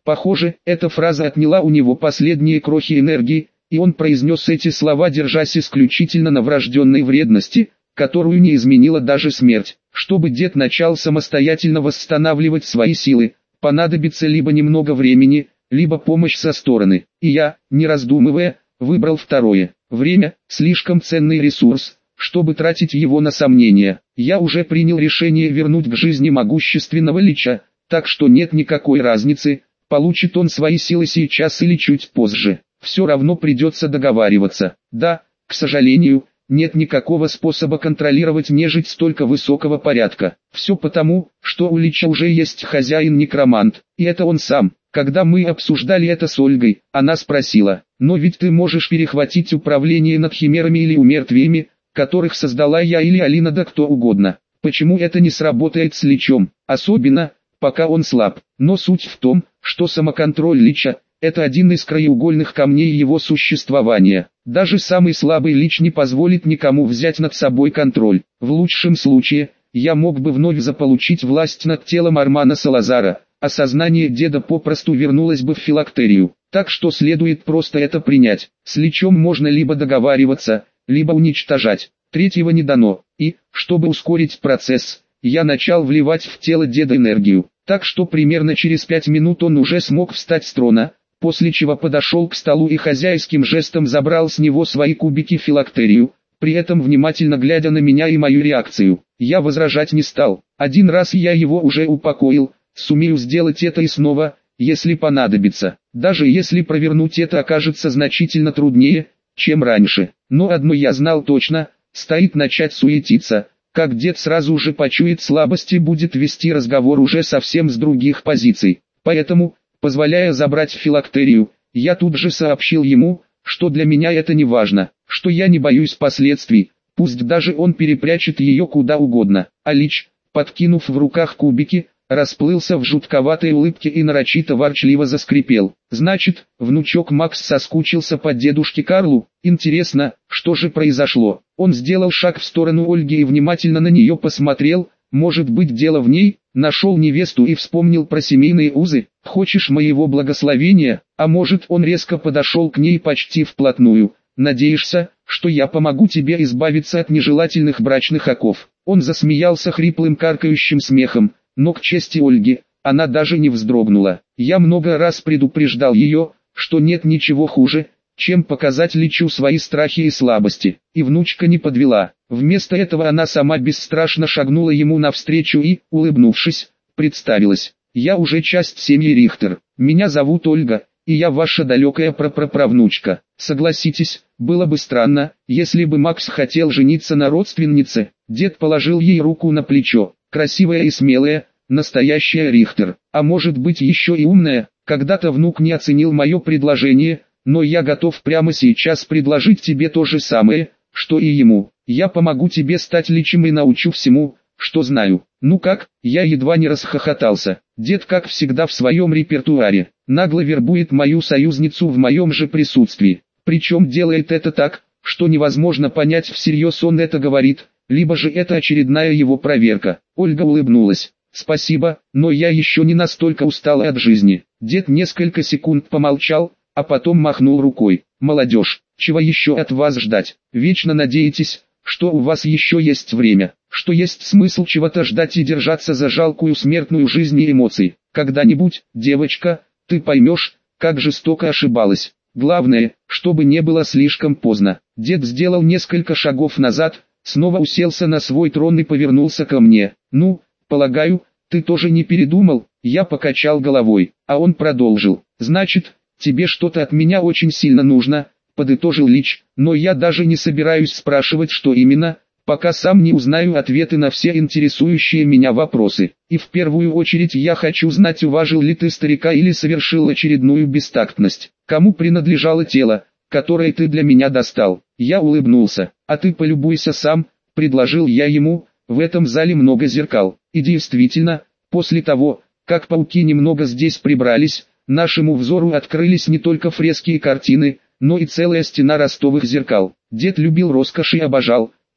Похоже, эта фраза отняла у него последние крохи энергии, и он произнес эти слова, держась исключительно на врожденной вредности, которую не изменила даже смерть. Чтобы дед начал самостоятельно восстанавливать свои силы, понадобится либо немного времени, либо помощь со стороны. И я, не раздумывая, выбрал второе. Время – слишком ценный ресурс, чтобы тратить его на сомнения. Я уже принял решение вернуть к жизни могущественного лича, так что нет никакой разницы, получит он свои силы сейчас или чуть позже. Все равно придется договариваться. Да, к сожалению, нет никакого способа контролировать нежить столько высокого порядка. Все потому, что у лича уже есть хозяин-некромант, и это он сам. Когда мы обсуждали это с Ольгой, она спросила: «Но ведь ты можешь перехватить управление над химерами или умертвиями, которых создала я или Алина, да кто угодно. Почему это не сработает с личом? Особенно, пока он слаб». Но суть в том, что самоконтроль лича – это один из краеугольных камней его существования. Даже самый слабый лич не позволит никому взять над собой контроль. В лучшем случае, я мог бы вновь заполучить власть над телом Армана Салазара, а сознание деда попросту вернулось бы в филактерию. Так что следует просто это принять. С личом можно либо договариваться, либо уничтожать. Третьего не дано. И, чтобы ускорить процесс, я начал вливать в тело деда энергию. Так что примерно через 5 минут он уже смог встать с трона, после чего подошел к столу и хозяйским жестом забрал с него свои кубики филактерию, при этом внимательно глядя на меня и мою реакцию. Я возражать не стал. Один раз я его уже упокоил, сумею сделать это и снова, если понадобится. Даже если провернуть это окажется значительно труднее, чем раньше. Но одно я знал точно, стоит начать суетиться, как дед сразу же почует слабость и будет вести разговор уже совсем с других позиций. Поэтому, позволяя забрать филактерию, я тут же сообщил ему, что для меня это не важно, что я не боюсь последствий, пусть даже он перепрячет ее куда угодно. А лич, подкинув в руках кубики, расплылся в жутковатой улыбке и нарочито ворчливо заскрипел. Значит, внучок Макс соскучился по дедушке Карлу? Интересно, что же произошло? Он сделал шаг в сторону Ольги и внимательно на нее посмотрел. Может быть, дело в ней? Нашел невесту и вспомнил про семейные узы. Хочешь моего благословения? А может, он резко подошел к ней почти вплотную. Надеешься, что я помогу тебе избавиться от нежелательных брачных оков? Он засмеялся хриплым каркающим смехом. Но к чести Ольги, она даже не вздрогнула. Я много раз предупреждал ее, что нет ничего хуже, чем показать личу свои страхи и слабости. И внучка не подвела. Вместо этого она сама бесстрашно шагнула ему навстречу и, улыбнувшись, представилась. «Я уже часть семьи Рихтер. Меня зовут Ольга, и я ваша далекая прапраправнучка. Согласитесь, было бы странно, если бы Макс хотел жениться на родственнице». Дед положил ей руку на плечо. «Красивая и смелая, настоящая Рихтер. А может быть еще и умная. Когда-то внук не оценил мое предложение, но я готов прямо сейчас предложить тебе то же самое, что и ему. Я помогу тебе стать личем и научу всему, что знаю». Ну как? Я едва не расхохотался. Дед, как всегда, в своем репертуаре, нагло вербует мою союзницу в моем же присутствии. Причем делает это так, что невозможно понять, всерьез он это говорит, либо же это очередная его проверка. Ольга улыбнулась. «Спасибо, но я еще не настолько устала от жизни». Дед несколько секунд помолчал, а потом махнул рукой. «Молодежь, чего еще от вас ждать? Вечно надеетесь, что у вас еще есть время, что есть смысл чего-то ждать и держаться за жалкую смертную жизнь и эмоций. Когда-нибудь, девочка, ты поймешь, как жестоко ошибалась. Главное, чтобы не было слишком поздно». Дед сделал несколько шагов назад, снова уселся на свой трон и повернулся ко мне. «Ну, полагаю, ты тоже не передумал?» Я покачал головой, а он продолжил. «Значит, тебе что-то от меня очень сильно нужно», — подытожил Лич, «но я даже не собираюсь спрашивать, что именно, пока сам не узнаю ответы на все интересующие меня вопросы. И в первую очередь я хочу знать, уважил ли ты старика или совершил очередную бестактность. Кому принадлежало тело, которое ты для меня достал?» Я улыбнулся. «А ты полюбуйся сам», — предложил я ему, «в этом зале много зеркал». И действительно, после того, как пауки немного здесь прибрались, нашему взору открылись не только фрески и картины, но и целая стена ростовых зеркал. Дед любил роскошь и обожал,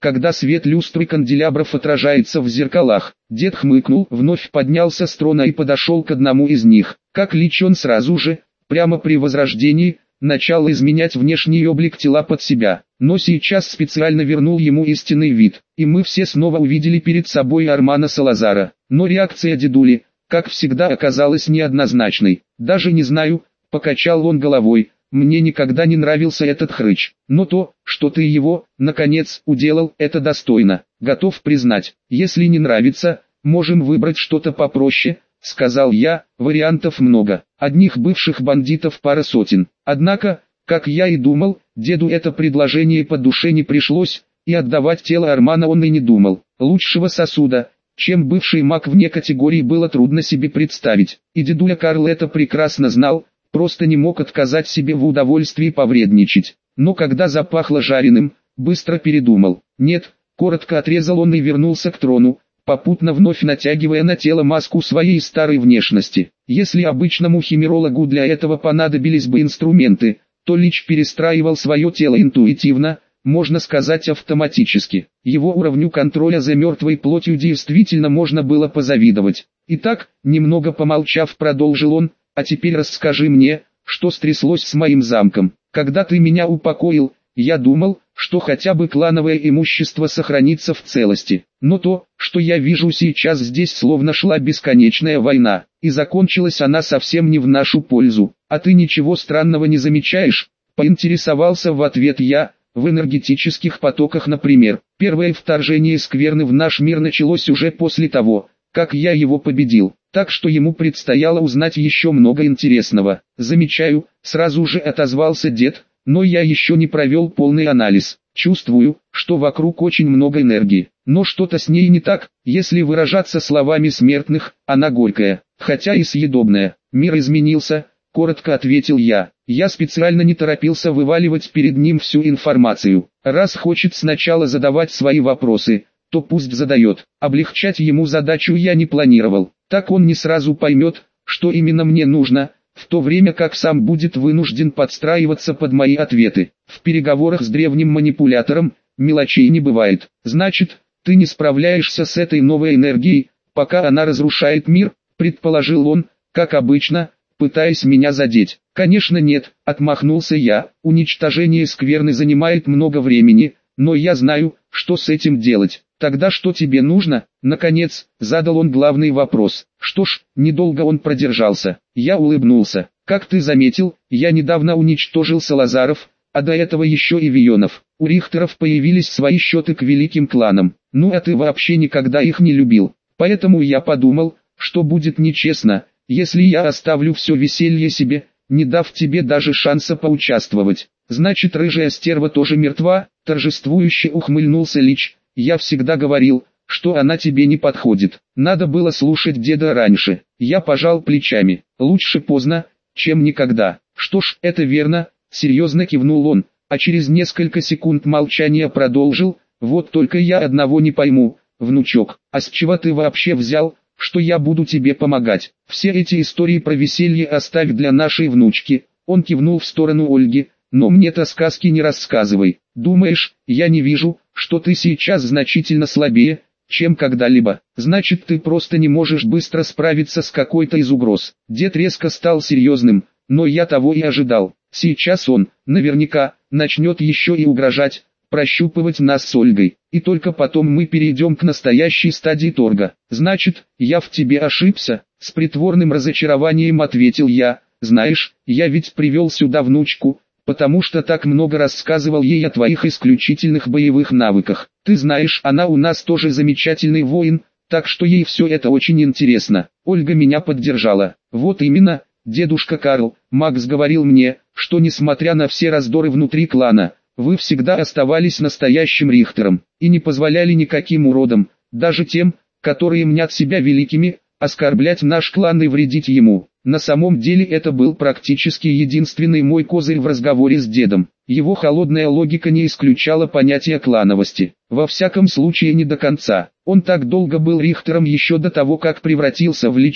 когда свет люстры канделябров отражается в зеркалах. Дед хмыкнул, вновь поднялся с трона и подошел к одному из них. Как Лич он сразу же, прямо при возрождении, начал изменять внешний облик тела под себя, но сейчас специально вернул ему истинный вид, и мы все снова увидели перед собой Армана Салазара. Но реакция дедули, как всегда, оказалась неоднозначной. Даже не знаю, покачал он головой, мне никогда не нравился этот хрыч, но то, что ты его, наконец, уделал, это достойно, готов признать. Если не нравится, можем выбрать что-то попроще, сказал я, вариантов много, одних бывших бандитов пара сотен. Однако, как я и думал, деду это предложение по душе не пришлось, и отдавать тело Армана он и не думал. Лучшего сосуда, чем бывший маг вне категории, было трудно себе представить, и дедуля Карл это прекрасно знал, просто не мог отказать себе в удовольствии повредничать. Но когда запахло жареным, быстро передумал. Нет, коротко отрезал он и вернулся к трону, попутно вновь натягивая на тело маску своей старой внешности. Если обычному химерологу для этого понадобились бы инструменты, то Лич перестраивал свое тело интуитивно, можно сказать автоматически. Его уровню контроля за мертвой плотью действительно можно было позавидовать. Итак, немного помолчав, продолжил он, а теперь расскажи мне, что стряслось с моим замком. Когда ты меня упокоил, я думал, что хотя бы клановое имущество сохранится в целости. Но то, что я вижу сейчас здесь, словно шла бесконечная война, и закончилась она совсем не в нашу пользу. А ты ничего странного не замечаешь? Поинтересовался в ответ я. В энергетических потоках, например, первое вторжение скверны в наш мир началось уже после того, как я его победил, так что ему предстояло узнать еще много интересного. Замечаю, сразу же отозвался дед, но я еще не провел полный анализ. Чувствую, что вокруг очень много энергии, но что-то с ней не так, если выражаться словами смертных, она горькая, хотя и съедобная. Мир изменился, коротко ответил я. Я специально не торопился вываливать перед ним всю информацию. Раз хочет сначала задавать свои вопросы, то пусть задает. Облегчать ему задачу я не планировал. Так он не сразу поймет, что именно мне нужно, в то время как сам будет вынужден подстраиваться под мои ответы. В переговорах с древним манипулятором мелочей не бывает. Значит, ты не справляешься с этой новой энергией, пока она разрушает мир, предположил он, как обычно, пытаясь меня задеть. Конечно нет, отмахнулся я, уничтожение скверны занимает много времени, но я знаю, что с этим делать. Тогда что тебе нужно? Наконец, задал он главный вопрос. Что ж, недолго он продержался. Я улыбнулся. Как ты заметил, я недавно уничтожил Салазаров, а до этого еще и Вионов. У Рихтеров появились свои счеты к великим кланам. Ну а ты вообще никогда их не любил. Поэтому я подумал, что будет нечестно, если я оставлю все веселье себе, не дав тебе даже шанса поучаствовать. Значит, рыжая стерва тоже мертва, торжествующе ухмыльнулся Лич. Я всегда говорил, что она тебе не подходит. Надо было слушать деда раньше. Я пожал плечами. Лучше поздно, чем никогда. Что ж, это верно, серьезно кивнул он, а через несколько секунд молчания продолжил. Вот только я одного не пойму, внучок, а с чего ты вообще взял, что я буду тебе помогать? Все эти истории про веселье оставь для нашей внучки. Он кивнул в сторону Ольги. Но мне-то сказки не рассказывай. Думаешь, я не вижу, что ты сейчас значительно слабее, чем когда-либо? Значит, ты просто не можешь быстро справиться с какой-то из угроз. Дед резко стал серьезным, но я того и ожидал. Сейчас он, наверняка, начнет еще и угрожать, прощупывать нас с Ольгой. И только потом мы перейдем к настоящей стадии торга. Значит, я в тебе ошибся? С притворным разочарованием ответил я. Знаешь, я ведь привел сюда внучку, потому что так много рассказывал ей о твоих исключительных боевых навыках. Ты знаешь, она у нас тоже замечательный воин, так что ей все это очень интересно. Ольга меня поддержала. Вот именно, дедушка Карл, Макс говорил мне, что несмотря на все раздоры внутри клана, вы всегда оставались настоящим Рихтером, и не позволяли никаким уродам, даже тем, которые мнят себя великими, оскорблять наш клан и вредить ему. На самом деле это был практически единственный мой козырь в разговоре с дедом. Его холодная логика не исключала понятия клановости. Во всяком случае не до конца. Он так долго был Рихтером еще до того, как превратился в Лича,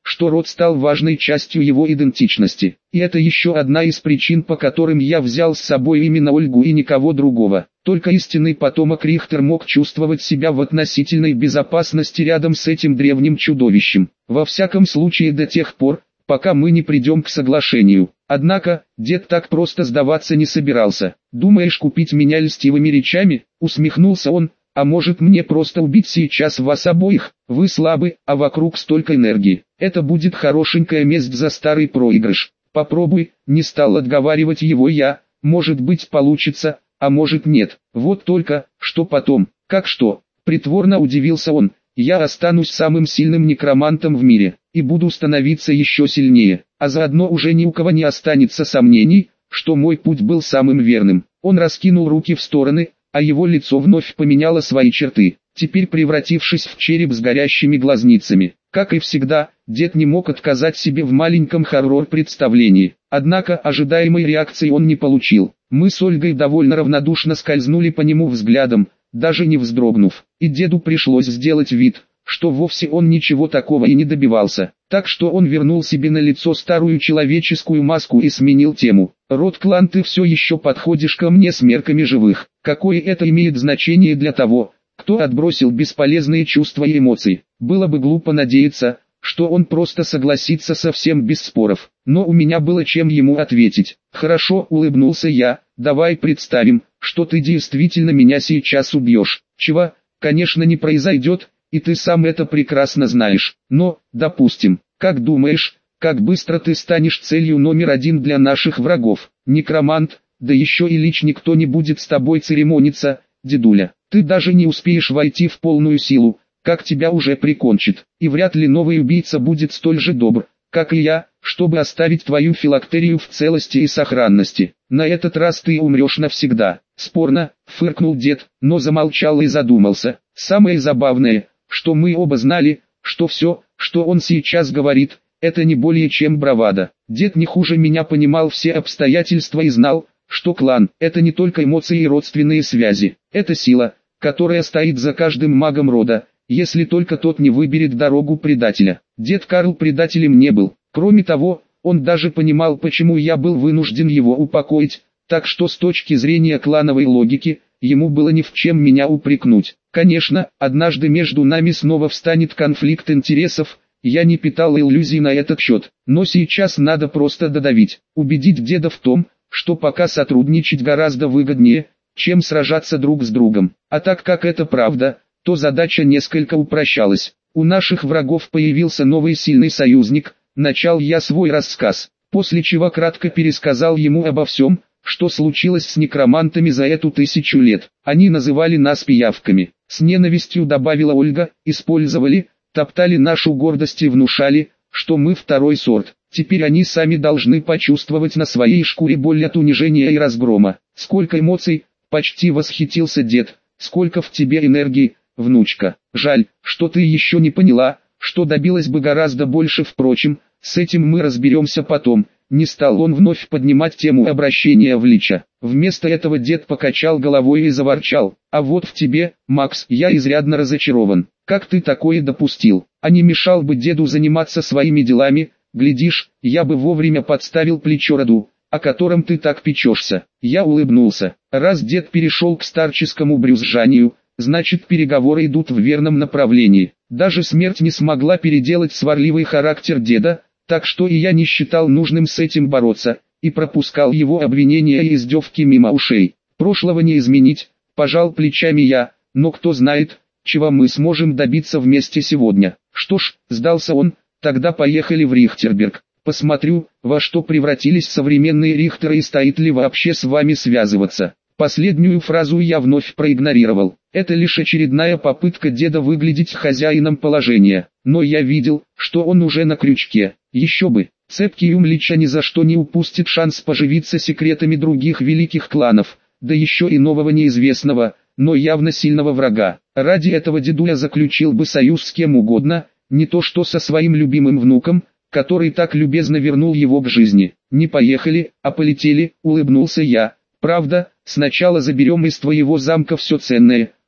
что род стал важной частью его идентичности. И это еще одна из причин, по которым я взял с собой именно Ольгу и никого другого. Только истинный потомок Рихтер мог чувствовать себя в относительной безопасности рядом с этим древним чудовищем. Во всяком случае до тех пор, пока мы не придем к соглашению. Однако, дед так просто сдаваться не собирался. «Думаешь купить меня льстивыми речами?» — усмехнулся он. «А может мне просто убить сейчас вас обоих? Вы слабы, а вокруг столько энергии. Это будет хорошенькая месть за старый проигрыш. Попробуй», — не стал отговаривать его я. «Может быть получится, а может нет. Вот только, что потом?» «Как что?» — притворно удивился он. «Я останусь самым сильным некромантом в мире, и буду становиться еще сильнее, а заодно уже ни у кого не останется сомнений, что мой путь был самым верным». Он раскинул руки в стороны, а его лицо вновь поменяло свои черты, теперь превратившись в череп с горящими глазницами. Как и всегда, дед не мог отказать себе в маленьком хоррор-представлении. Однако ожидаемой реакции он не получил. Мы с Ольгой довольно равнодушно скользнули по нему взглядом, даже не вздрогнув. И деду пришлось сделать вид, что вовсе он ничего такого и не добивался. Так что он вернул себе на лицо старую человеческую маску и сменил тему. «Род-клан, ты все еще подходишь ко мне с мерками живых. Какое это имеет значение для того, кто отбросил бесполезные чувства и эмоции? Было бы глупо надеяться, что он просто согласится совсем без споров». Но у меня было чем ему ответить. «Хорошо», — улыбнулся я, — «давай представим, что ты действительно меня сейчас убьешь. Чего, конечно, не произойдет, и ты сам это прекрасно знаешь. Но, допустим, как думаешь, как быстро ты станешь целью номер один для наших врагов? Некромант, да еще и лич никто не будет с тобой церемониться, дедуля. Ты даже не успеешь войти в полную силу, как тебя уже прикончит. И вряд ли новый убийца будет столь же добр, как и я, чтобы оставить твою филактерию в целости и сохранности. На этот раз ты умрешь навсегда». «Спорно», — фыркнул дед, но замолчал и задумался. Самое забавное, что мы оба знали, что все, что он сейчас говорит, это не более чем бравада. Дед не хуже меня понимал все обстоятельства и знал, что клан – это не только эмоции и родственные связи. Это сила, которая стоит за каждым магом рода, если только тот не выберет дорогу предателя. Дед Карл предателем не был. Кроме того, он даже понимал, почему я был вынужден его упокоить, так что с точки зрения клановой логики, ему было ни в чем меня упрекнуть. Конечно, однажды между нами снова встанет конфликт интересов, я не питал иллюзий на этот счет, но сейчас надо просто додавить, убедить деда в том, что пока сотрудничать гораздо выгоднее, чем сражаться друг с другом. А так как это правда, то задача несколько упрощалась. У наших врагов появился новый сильный союзник, начал я свой рассказ, после чего кратко пересказал ему обо всем, что случилось с некромантами за эту 1000 лет. Они называли нас пиявками, с ненавистью добавила Ольга, использовали, топтали нашу гордость и внушали, что мы второй сорт. Теперь они сами должны почувствовать на своей шкуре боль от унижения и разгрома. Сколько эмоций, почти восхитился дед, сколько в тебе энергии, внучка. Жаль, что ты еще не поняла, что добилась бы гораздо больше. Впрочем, с этим мы разберемся потом. Не стал он вновь поднимать тему обращения в лича. Вместо этого дед покачал головой и заворчал. «А вот в тебе, Макс, я изрядно разочарован. Как ты такое допустил? А не мешал бы деду заниматься своими делами? Глядишь, я бы вовремя подставил плечо роду, о котором ты так печешься». Я улыбнулся. Раз дед перешел к старческому брюзжанию, значит переговоры идут в верном направлении. Даже смерть не смогла переделать сварливый характер деда, так что и я не считал нужным с этим бороться, и пропускал его обвинения и издевки мимо ушей. Прошлого не изменить, пожал плечами я, но кто знает, чего мы сможем добиться вместе сегодня. Что ж, сдался он, тогда поехали в Рихтерберг. Посмотрю, во что превратились современные Рихтеры и стоит ли вообще с вами связываться. Последнюю фразу я вновь проигнорировал. Это лишь очередная попытка деда выглядеть хозяином положения. Но я видел, что он уже на крючке. Еще бы, цепкий ум лича ни за что не упустит шанс поживиться секретами других великих кланов, да еще и нового неизвестного, но явно сильного врага. Ради этого дедуля заключил бы союз с кем угодно, не то что со своим любимым внуком, который так любезно вернул его к жизни. «Не поехали, а полетели», — улыбнулся я. «Правда, сначала заберем из твоего замка все ценное,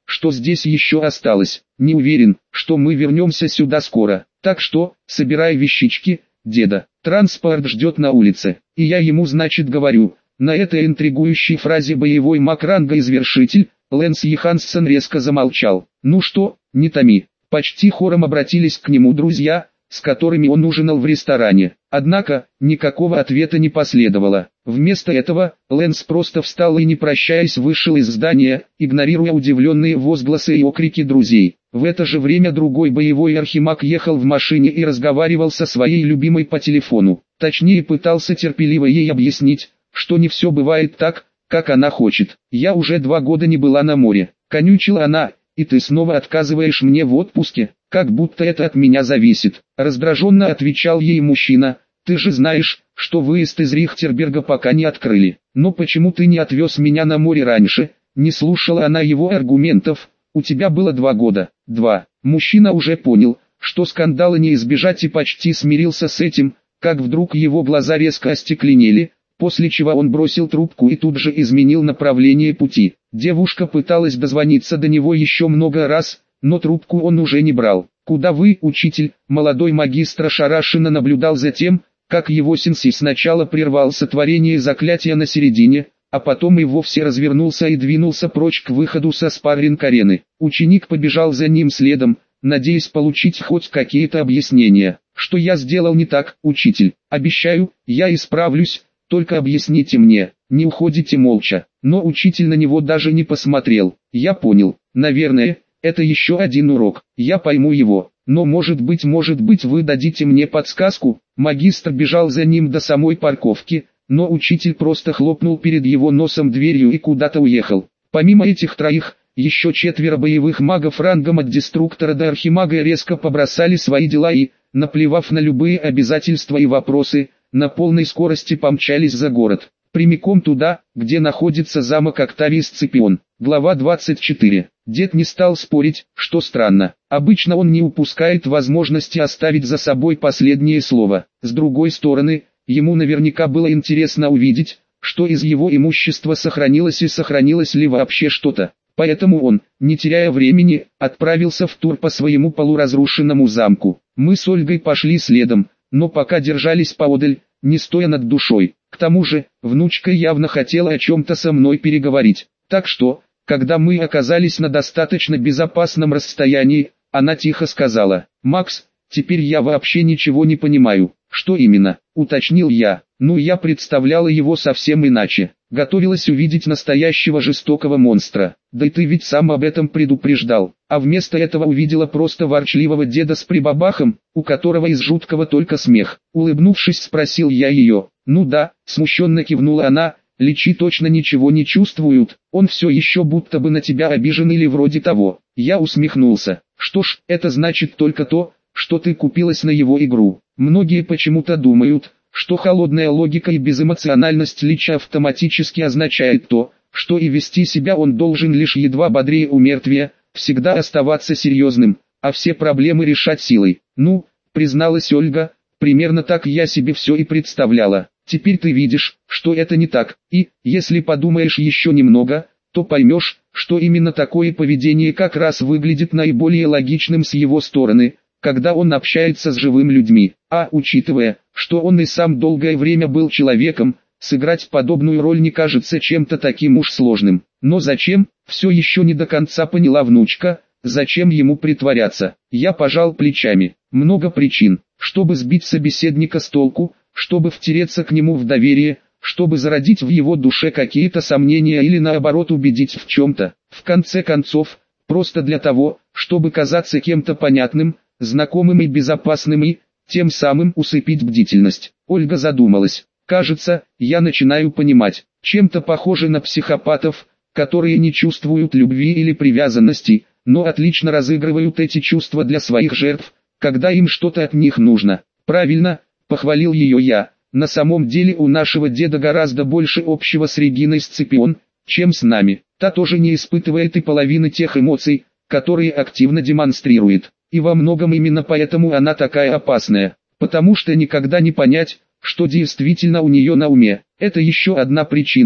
что здесь еще осталось. Не уверен, что мы вернемся сюда скоро. Так что, собирай вещички, деда. Транспорт ждет на улице. И я ему значит говорю. На этой интригующей фразе боевой маг ранга извершитель, Лэнс Йоханссон резко замолчал. Ну что, не томи. Почти хором обратились к нему друзья, с которыми он ужинал в ресторане. Однако, никакого ответа не последовало. Вместо этого, Лэнс просто встал и не прощаясь вышел из здания, игнорируя удивленные возгласы и окрики друзей. В это же время другой боевой архимаг ехал в машине и разговаривал со своей любимой по телефону. Точнее пытался терпеливо ей объяснить, что не все бывает так, как она хочет. «Я уже 2 года не была на море», — конючила она, — «и ты снова отказываешь мне в отпуске, как будто это от меня зависит». Раздраженно отвечал ей мужчина: «Ты же знаешь, что выезд из Рихтерберга пока не открыли. Но почему ты не отвез меня на море раньше?» Не слушала она его аргументов. «У тебя было 2 года». 2. Мужчина уже понял, что скандала не избежать, и почти смирился с этим, как вдруг его глаза резко остекленели, после чего он бросил трубку и тут же изменил направление пути. Девушка пыталась дозвониться до него еще много раз, но трубку он уже не брал. «Куда вы, учитель?» Молодой магистр ошарашенно наблюдал за тем, как его сенсей сначала прервал сотворение заклятия на середине, а потом и вовсе развернулся и двинулся прочь к выходу со спарринг-арены. Ученик побежал за ним следом, надеясь получить хоть какие-то объяснения. «Что я сделал не так, учитель? Обещаю, я исправлюсь, только объясните мне». «Не уходите молча». Но учитель на него даже не посмотрел. «Я понял, наверное, это еще один урок, я пойму его, но может быть вы дадите мне подсказку». Магистр бежал за ним до самой парковки, но учитель просто хлопнул перед его носом дверью и куда-то уехал. Помимо этих троих, еще 4 боевых магов рангом от деструктора до архимага резко побросали свои дела и, наплевав на любые обязательства и вопросы, на полной скорости помчались за город. Прямиком туда, где находится замок Октавий Сципион. Глава 24. Дед не стал спорить, что странно. Обычно он не упускает возможности оставить за собой последнее слово. С другой стороны, ему наверняка было интересно увидеть, что из его имущества сохранилось и сохранилось ли вообще что-то. Поэтому он, не теряя времени, отправился в тур по своему полуразрушенному замку. Мы с Ольгой пошли следом, но пока держались поодаль, не стоя над душой. К тому же, внучка явно хотела о чем-то со мной переговорить. Так что, когда мы оказались на достаточно безопасном расстоянии, она тихо сказала: «Макс, теперь я вообще ничего не понимаю». «Что именно?» — уточнил я. Ну, я представляла его совсем иначе. Готовилась увидеть настоящего жестокого монстра. Да и ты ведь сам об этом предупреждал. А вместо этого увидела просто ворчливого деда с прибабахом, у которого из жуткого только смех. Улыбнувшись, спросил я ее. «Ну да», — смущенно кивнула она, — «личи точно ничего не чувствуют, он все еще будто бы на тебя обижен или вроде того». Я усмехнулся. «Что ж, это значит только то, что ты купилась на его игру. Многие почему-то думают, что холодная логика и безэмоциональность лича автоматически означает то, что и вести себя он должен лишь едва бодрее у мертвия, всегда оставаться серьезным, а все проблемы решать силой». «Ну», — призналась Ольга, — «примерно так я себе все и представляла. Теперь ты видишь, что это не так, и, если подумаешь еще немного, то поймешь, что именно такое поведение как раз выглядит наиболее логичным с его стороны, когда он общается с живыми людьми. А учитывая, что он и сам долгое время был человеком, сыграть подобную роль не кажется чем-то таким уж сложным. Но зачем, все еще не до конца поняла внучка, зачем ему притворяться?» Я пожал плечами. Много причин, чтобы сбить собеседника с толку, чтобы втереться к нему в доверие, чтобы зародить в его душе какие-то сомнения или наоборот убедить в чем-то. В конце концов, просто для того, чтобы казаться кем-то понятным, знакомым и безопасным и, тем самым усыпить бдительность. Ольга задумалась. «Кажется, я начинаю понимать, чем-то похоже на психопатов, которые не чувствуют любви или привязанности, но отлично разыгрывают эти чувства для своих жертв, когда им что-то от них нужно». «Правильно», — похвалил ее я. «На самом деле у нашего деда гораздо больше общего с Региной Сципион, чем с нами. Та тоже не испытывает и половины тех эмоций, которые активно демонстрирует. И во многом именно поэтому она такая опасная, потому что никогда не понять, что действительно у нее на уме. Это еще одна причина,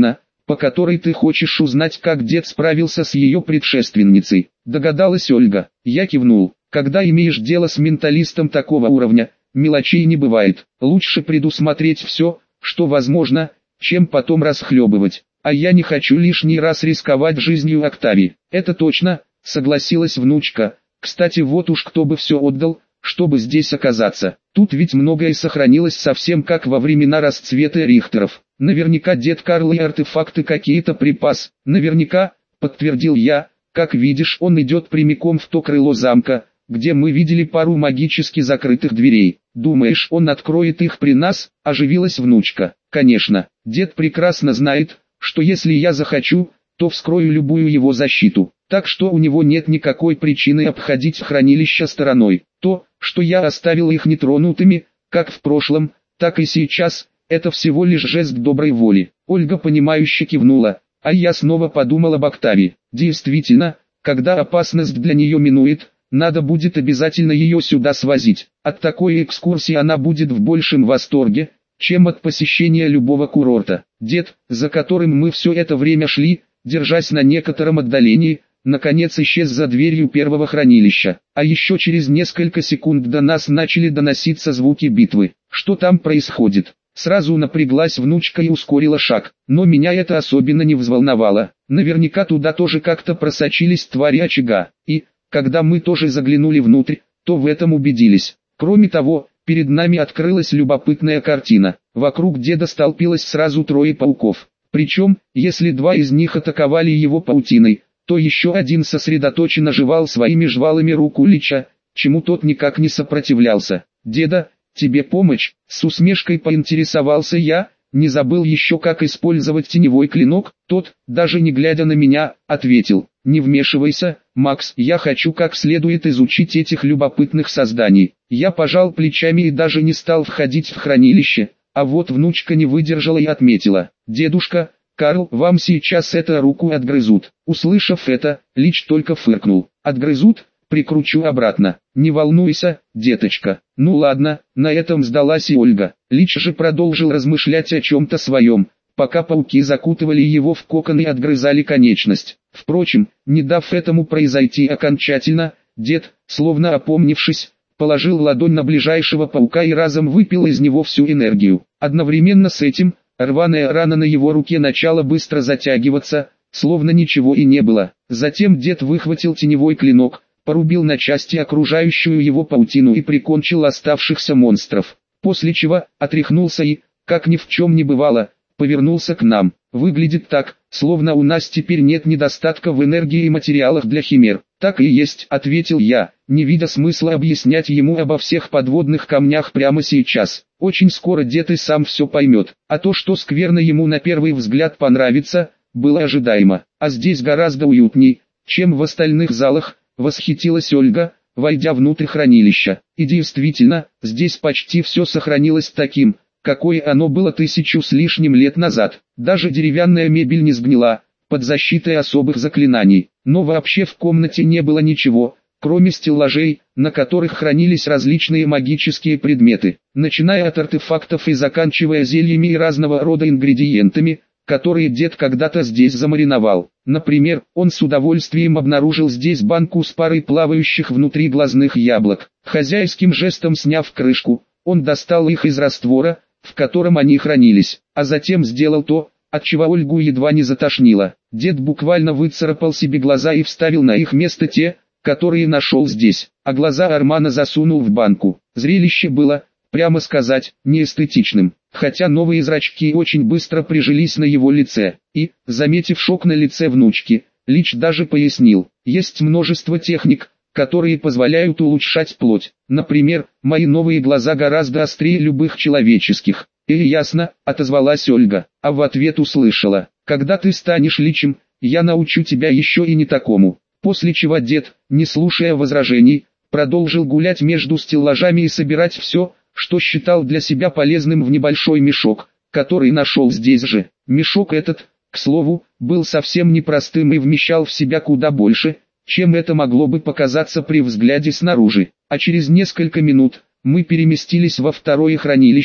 по которой ты хочешь узнать, как дед справился с ее предшественницей, догадалась Ольга. Я кивнул. Когда имеешь дело с менталистом такого уровня, мелочей не бывает. Лучше предусмотреть все, что возможно, чем потом расхлебывать. А я не хочу лишний раз рисковать жизнью Октавии. Это точно, согласилась внучка. Кстати, вот уж кто бы все отдал, чтобы здесь оказаться. Тут ведь многое сохранилось совсем как во времена расцвета Рихтеров. Наверняка дед Карл и артефакты какие-то припас. Наверняка, подтвердил я. Как видишь, он идет прямиком в то крыло замка, где мы видели пару магически закрытых дверей. Думаешь, он откроет их при нас? Оживилась внучка. Конечно, дед прекрасно знает, что если я захочу, то вскрою любую его защиту. Так что у него нет никакой причины обходить хранилище стороной. То, что я оставил их нетронутыми, как в прошлом, так и сейчас, это всего лишь жест доброй воли. Ольга понимающе кивнула, а я снова подумал об Октавии. Действительно, когда опасность для нее минует, надо будет обязательно ее сюда свозить. От такой экскурсии она будет в большем восторге, чем от посещения любого курорта. Дед, за которым мы все это время шли, держась на некотором отдалении, наконец исчез за дверью первого хранилища. А еще через несколько секунд до нас начали доноситься звуки битвы. Что там происходит? Сразу напряглась внучка и ускорила шаг, но меня это особенно не взволновало. Наверняка туда тоже как-то просочились твари очага, и, когда мы тоже заглянули внутрь, то в этом убедились. Кроме того, перед нами открылась любопытная картина. Вокруг деда столпилось сразу 3 пауков. Причем, если 2 из них атаковали его паутиной, то еще один сосредоточенно жевал своими жвалами руку Лича, чему тот никак не сопротивлялся. «Деда, тебе помочь?» — с усмешкой поинтересовался я, не забыл еще как использовать теневой клинок. Тот, даже не глядя на меня, ответил: «Не вмешивайся, Макс, я хочу как следует изучить этих любопытных созданий». Я пожал плечами и даже не стал входить в хранилище, а вот внучка не выдержала и отметила: «Дедушка, Карл, вам сейчас эту руку отгрызут». Услышав это, Лич только фыркнул. «Отгрызут? Прикручу обратно. Не волнуйся, деточка». Ну ладно, на этом сдалась и Ольга. Лич же продолжил размышлять о чем-то своем, пока пауки закутывали его в кокон и отгрызали конечность. Впрочем, не дав этому произойти окончательно, дед, словно опомнившись, положил ладонь на ближайшего паука и разом выпил из него всю энергию. Одновременно с этим, рваная рана на его руке начала быстро затягиваться, словно ничего и не было. Затем дед выхватил теневой клинок, порубил на части окружающую его паутину и прикончил оставшихся монстров. После чего, отряхнулся и, как ни в чем не бывало, повернулся к нам. «Выглядит так, словно у нас теперь нет недостатка в энергии и материалах для химер». «Так и есть», — ответил я, не видя смысла объяснять ему обо всех подводных камнях прямо сейчас. Очень скоро дед и сам все поймет, а то, что скверно ему на первый взгляд понравится, было ожидаемо. А здесь гораздо уютней, чем в остальных залах, восхитилась Ольга, войдя внутрь хранилища. И действительно, здесь почти все сохранилось таким, какое оно было 1000 с лишним лет назад. Даже деревянная мебель не сгнила, под защитой особых заклинаний. Но вообще в комнате не было ничего, кроме стеллажей, на которых хранились различные магические предметы, начиная от артефактов и заканчивая зельями и разного рода ингредиентами, которые дед когда-то здесь замариновал. Например, он с удовольствием обнаружил здесь банку с парой плавающих внутри глазных яблок. Хозяйским жестом сняв крышку, он достал их из раствора, в котором они хранились, а затем сделал то, от чего Ольгу едва не затошнило. Дед буквально выцарапал себе глаза и вставил на их место те, которые нашел здесь, а глаза Армана засунул в банку. Зрелище было, прямо сказать, неэстетичным, хотя новые зрачки очень быстро прижились на его лице, и, заметив шок на лице внучки, Лич даже пояснил: есть множество техник, которые позволяют улучшать плоть. Например, мои новые глаза гораздо острее любых человеческих. «И ясно», — отозвалась Ольга, а в ответ услышала: «Когда ты станешь личем, я научу тебя еще и не такому». После чего дед, не слушая возражений, продолжил гулять между стеллажами и собирать все, что считал для себя полезным, в небольшой мешок, который нашел здесь же. Мешок этот, к слову, был совсем непростым и вмещал в себя куда больше, чем это могло бы показаться при взгляде снаружи. А через несколько минут мы переместились во второе хранилище,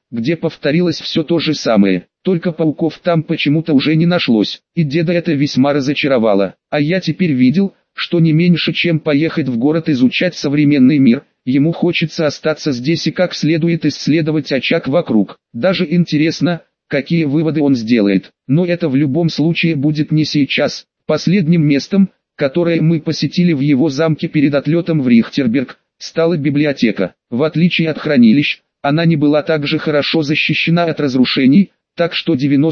где повторилось все то же самое, только пауков там почему-то уже не нашлось, и деда это весьма разочаровало. А я теперь видел, что не меньше чем поехать в город изучать современный мир, ему хочется остаться здесь и как следует исследовать очаг вокруг. Даже интересно, какие выводы он сделает, но это в любом случае будет не сейчас. Последним местом, которое мы посетили в его замке перед отлетом в Рихтерберг, стала библиотека. В отличие от хранилищ, она не была так же хорошо защищена от разрушений, так что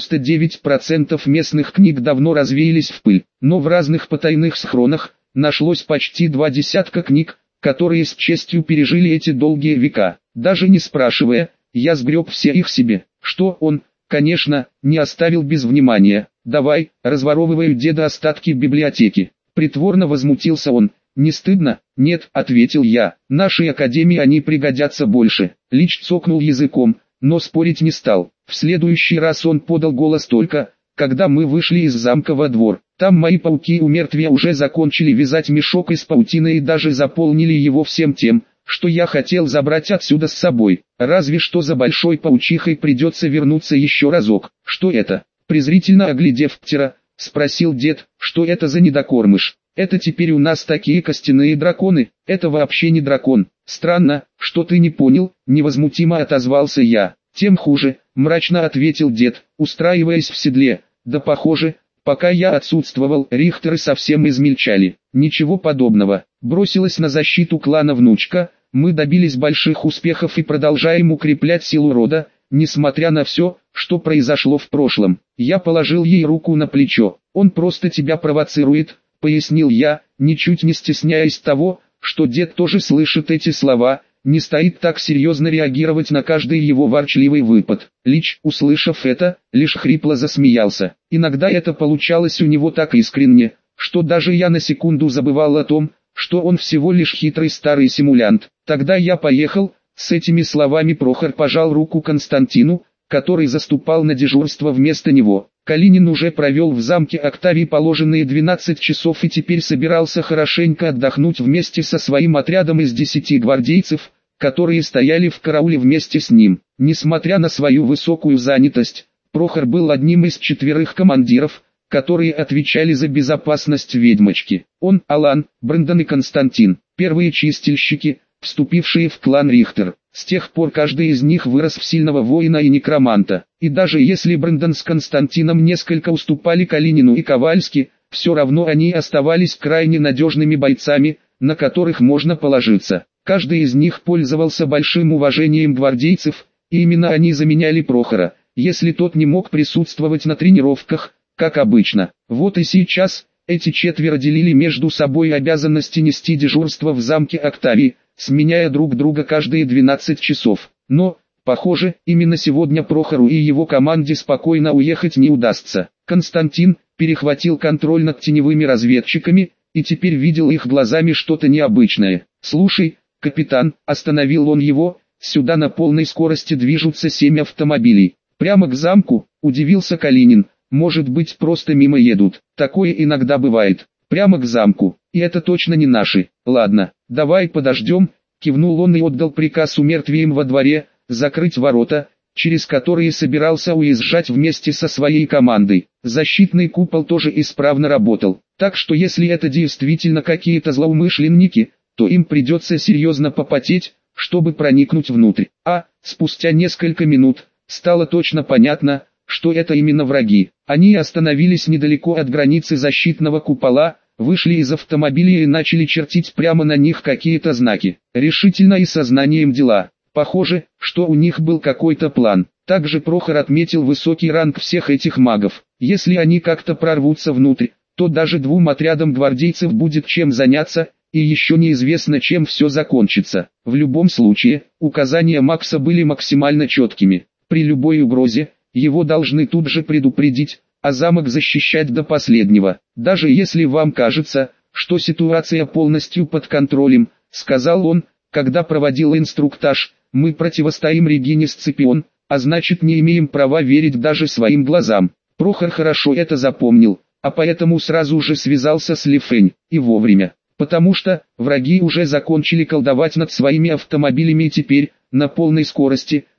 99% местных книг давно развеялись в пыль. Но в разных потайных схронах нашлось почти 20 книг, которые с честью пережили эти долгие века. Даже не спрашивая, я сгреб все их себе, что он, конечно, не оставил без внимания. «Давай, разворовывай у деда остатки библиотеки». Притворно возмутился он. «Не стыдно?» «Нет», — ответил я, — «нашей академии они пригодятся больше». Лич цокнул языком, но спорить не стал. В следующий раз он подал голос только, когда мы вышли из замка во двор. Там мои пауки у мертвия уже закончили вязать мешок из паутины и даже заполнили его всем тем, что я хотел забрать отсюда с собой. Разве что за большой паучихой придется вернуться еще разок. «Что это?» Презрительно оглядев Птера, спросил дед, «что это за недокормыш?» «Это теперь у нас такие костяные драконы, это вообще не дракон». «Странно, что ты не понял», — невозмутимо отозвался я. «Тем хуже», — мрачно ответил дед, устраиваясь в седле. «Да похоже, пока я отсутствовал, рихтеры совсем измельчали». «Ничего подобного», — бросилась на защиту клана внучка. «Мы добились больших успехов и продолжаем укреплять силу рода, несмотря на все, что произошло в прошлом». Я положил ей руку на плечо. «Он просто тебя провоцирует», — пояснил я, ничуть не стесняясь того, что дед тоже слышит эти слова, не стоит так серьезно реагировать на каждый его ворчливый выпад. Лич, услышав это, лишь хрипло засмеялся. Иногда это получалось у него так искренне, что даже я на секунду забывал о том, что он всего лишь хитрый старый симулянт. Тогда я поехал. С этими словами Прохор пожал руку Константину, который заступал на дежурство вместо него. Калинин уже провел в замке Октавий положенные 12 часов и теперь собирался хорошенько отдохнуть вместе со своим отрядом из 10 гвардейцев, которые стояли в карауле вместе с ним. Несмотря на свою высокую занятость, Прохор был одним из 4 командиров, которые отвечали за безопасность ведьмочки. Он, Алан, Брэндон и Константин, первые чистильщики, вступившие в клан Рихтер. С тех пор каждый из них вырос в сильного воина и некроманта. И даже если Брэндон с Константином несколько уступали Калинину и Ковальски, все равно они оставались крайне надежными бойцами, на которых можно положиться. Каждый из них пользовался большим уважением гвардейцев, и именно они заменяли Прохора, если тот не мог присутствовать на тренировках, как обычно. Вот и сейчас, эти 4 делили между собой обязанности нести дежурство в замке Октавии, сменяя друг друга каждые 12 часов. Но, похоже, именно сегодня Прохору и его команде спокойно уехать не удастся. Константин перехватил контроль над теневыми разведчиками, и теперь видел их глазами что-то необычное. «Слушай, капитан», — остановил он его, — «сюда на полной скорости движутся 7 автомобилей». «Прямо к замку?» — удивился Калинин. «Может быть, просто мимо едут. Такое иногда бывает. Прямо к замку. И это точно не наши. Ладно, давай подождем», — кивнул он и отдал приказ умертвиям во дворе закрыть ворота, через которые собирался уезжать вместе со своей командой. Защитный купол тоже исправно работал, так что если это действительно какие-то злоумышленники, то им придется серьезно попотеть, чтобы проникнуть внутрь. Спустя несколько минут стало точно понятно, что это именно враги. Они остановились недалеко от границы защитного купола, вышли из автомобиля и начали чертить прямо на них какие-то знаки. Решительно и сознанием дела. Похоже, что у них был какой-то план. Также Прохор отметил высокий ранг всех этих магов. Если они как-то прорвутся внутрь, то даже 2 отрядам гвардейцев будет чем заняться, и еще неизвестно, чем все закончится. В любом случае, указания Макса были максимально четкими. При любой угрозе, его должны тут же предупредить, а замок защищать до последнего. «Даже если вам кажется, что ситуация полностью под контролем», — сказал он, когда проводил инструктаж, — «мы противостоим Регине Сципион, а значит не имеем права верить даже своим глазам». Прохор хорошо это запомнил, а поэтому сразу же связался с Лифень, и вовремя. Потому что враги уже закончили колдовать над своими автомобилями и теперь, на полной скорости,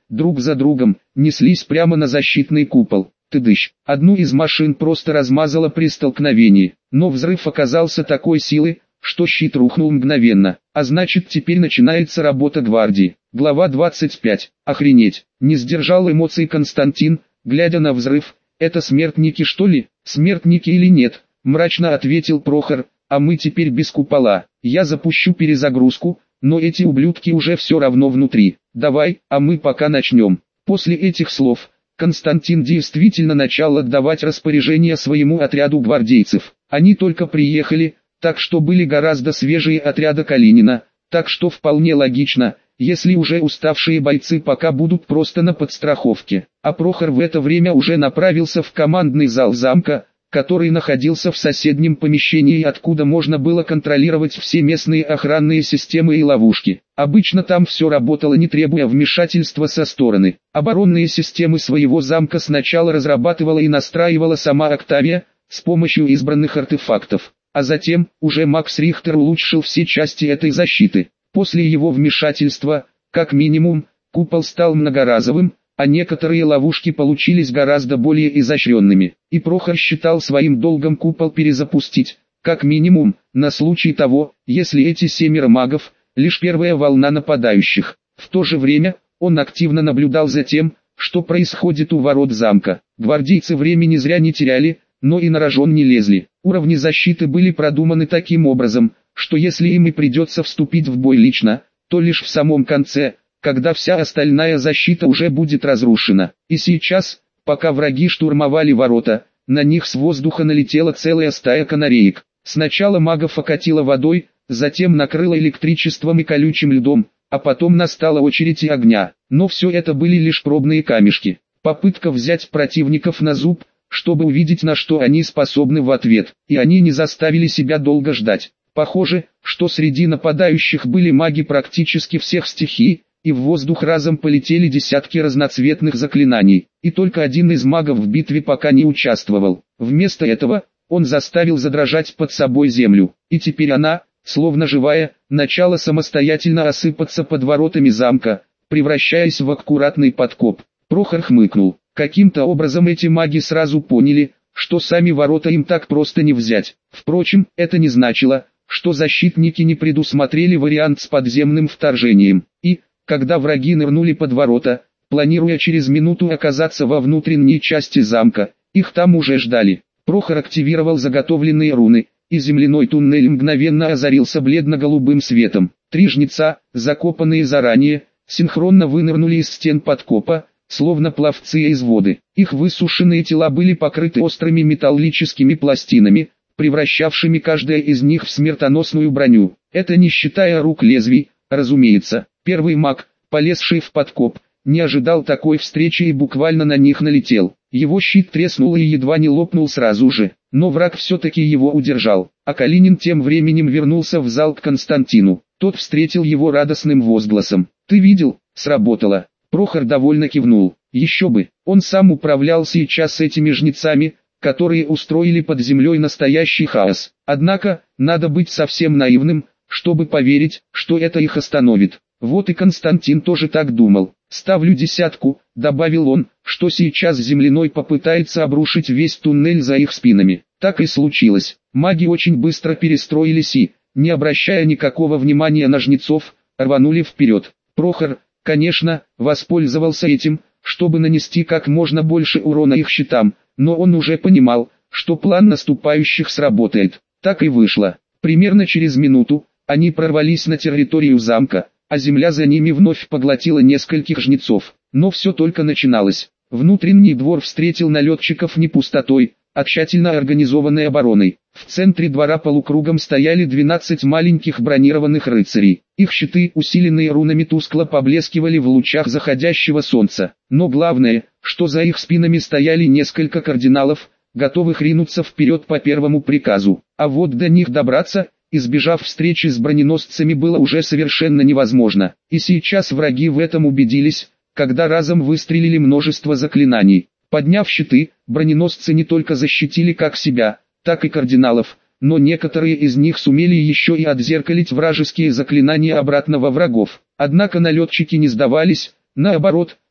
друг за другом, неслись прямо на защитный купол. Тыдыщ! Одну из машин просто размазало при столкновении, но взрыв оказался такой силы, что щит рухнул мгновенно, а значит теперь начинается работа гвардии. Глава 25. Охренеть! Не сдержал эмоций Константин, глядя на взрыв. Это смертники что ли? Смертники или нет? Мрачно ответил Прохор, а мы теперь без купола. Я запущу перезагрузку, но эти ублюдки уже все равно внутри. Давай, а мы пока начнем. После этих слов Константин действительно начал отдавать распоряжения своему отряду гвардейцев. Они только приехали, так что были гораздо свежие отряда Калинина, так что вполне логично, если уже уставшие бойцы пока будут просто на подстраховке. А Прохор в это время уже направился в командный зал замка, который находился в соседнем помещении, откуда можно было контролировать все местные охранные системы и ловушки. Обычно там все работало, не требуя вмешательства со стороны. Оборонные системы своего замка сначала разрабатывала и настраивала сама Октавия с помощью избранных артефактов, а затем уже Макс Рихтер улучшил все части этой защиты. После его вмешательства, как минимум, купол стал многоразовым, а некоторые ловушки получились гораздо более изощренными, и Прохор считал своим долгом купол перезапустить, как минимум, на случай того, если эти 7 магов – лишь первая волна нападающих. В то же время, он активно наблюдал за тем, что происходит у ворот замка. Гвардейцы времени зря не теряли, но и на рожон не лезли. Уровни защиты были продуманы таким образом, что если им и придется вступить в бой лично, то лишь в самом конце, когда вся остальная защита уже будет разрушена. И сейчас, пока враги штурмовали ворота, на них с воздуха налетела целая стая канареек. Сначала магов окатило водой, затем накрыло электричеством и колючим льдом, а потом настала очередь и огня. Но все это были лишь пробные камешки. Попытка взять противников на зуб, чтобы увидеть, на что они способны в ответ. И они не заставили себя долго ждать. Похоже, что среди нападающих были маги практически всех стихий, и в воздух разом полетели десятки разноцветных заклинаний, и только один из магов в битве пока не участвовал. Вместо этого, он заставил задрожать под собой землю, и теперь она, словно живая, начала самостоятельно осыпаться под воротами замка, превращаясь в аккуратный подкоп. Прохор хмыкнул. Каким-то образом эти маги сразу поняли, что сами ворота им так просто не взять. Впрочем, это не значило, что защитники не предусмотрели вариант с подземным вторжением, и, когда враги нырнули под ворота, планируя через минуту оказаться во внутренней части замка, их там уже ждали. Прохор активировал заготовленные руны, и земляной туннель мгновенно озарился бледно-голубым светом. 3 жнеца, закопанные заранее, синхронно вынырнули из стен подкопа, словно пловцы из воды. Их высушенные тела были покрыты острыми металлическими пластинами, превращавшими каждая из них в смертоносную броню. Это не считая рук лезвий, разумеется. Первый маг, полезший в подкоп, не ожидал такой встречи и буквально на них налетел. Его щит треснул и едва не лопнул сразу же, но враг все-таки его удержал. А Калинин тем временем вернулся в зал к Константину. Тот встретил его радостным возгласом. «Ты видел? Сработало!» Прохор довольно кивнул. Еще бы, он сам управлял сейчас с этими жнецами, которые устроили под землей настоящий хаос. Однако, надо быть совсем наивным, чтобы поверить, что это их остановит. Вот и Константин тоже так думал. «Ставлю 10», — добавил он, что сейчас земляной попытается обрушить весь туннель за их спинами. Так и случилось. Маги очень быстро перестроились и, не обращая никакого внимания на жнецов, рванули вперед. Прохор, конечно, воспользовался этим, чтобы нанести как можно больше урона их щитам, но он уже понимал, что план наступающих сработает. Так и вышло. Примерно через минуту, они прорвались на территорию замка, а земля за ними вновь поглотила нескольких жнецов. Но все только начиналось. Внутренний двор встретил налетчиков не пустотой, а тщательно организованной обороной. В центре двора полукругом стояли 12 маленьких бронированных рыцарей. Их щиты, усиленные рунами, тускло поблескивали в лучах заходящего солнца. Но главное, что за их спинами стояли несколько кардиналов, готовых ринуться вперед по первому приказу. А вот до них добраться, избежав встречи с броненосцами, было уже совершенно невозможно. И сейчас враги в этом убедились, когда разом выстрелили множество заклинаний. Подняв щиты, броненосцы не только защитили как себя, так и кардиналов, но некоторые из них сумели еще и отзеркалить вражеские заклинания обратно во врагов. Однако налетчики не сдавались, наоборот,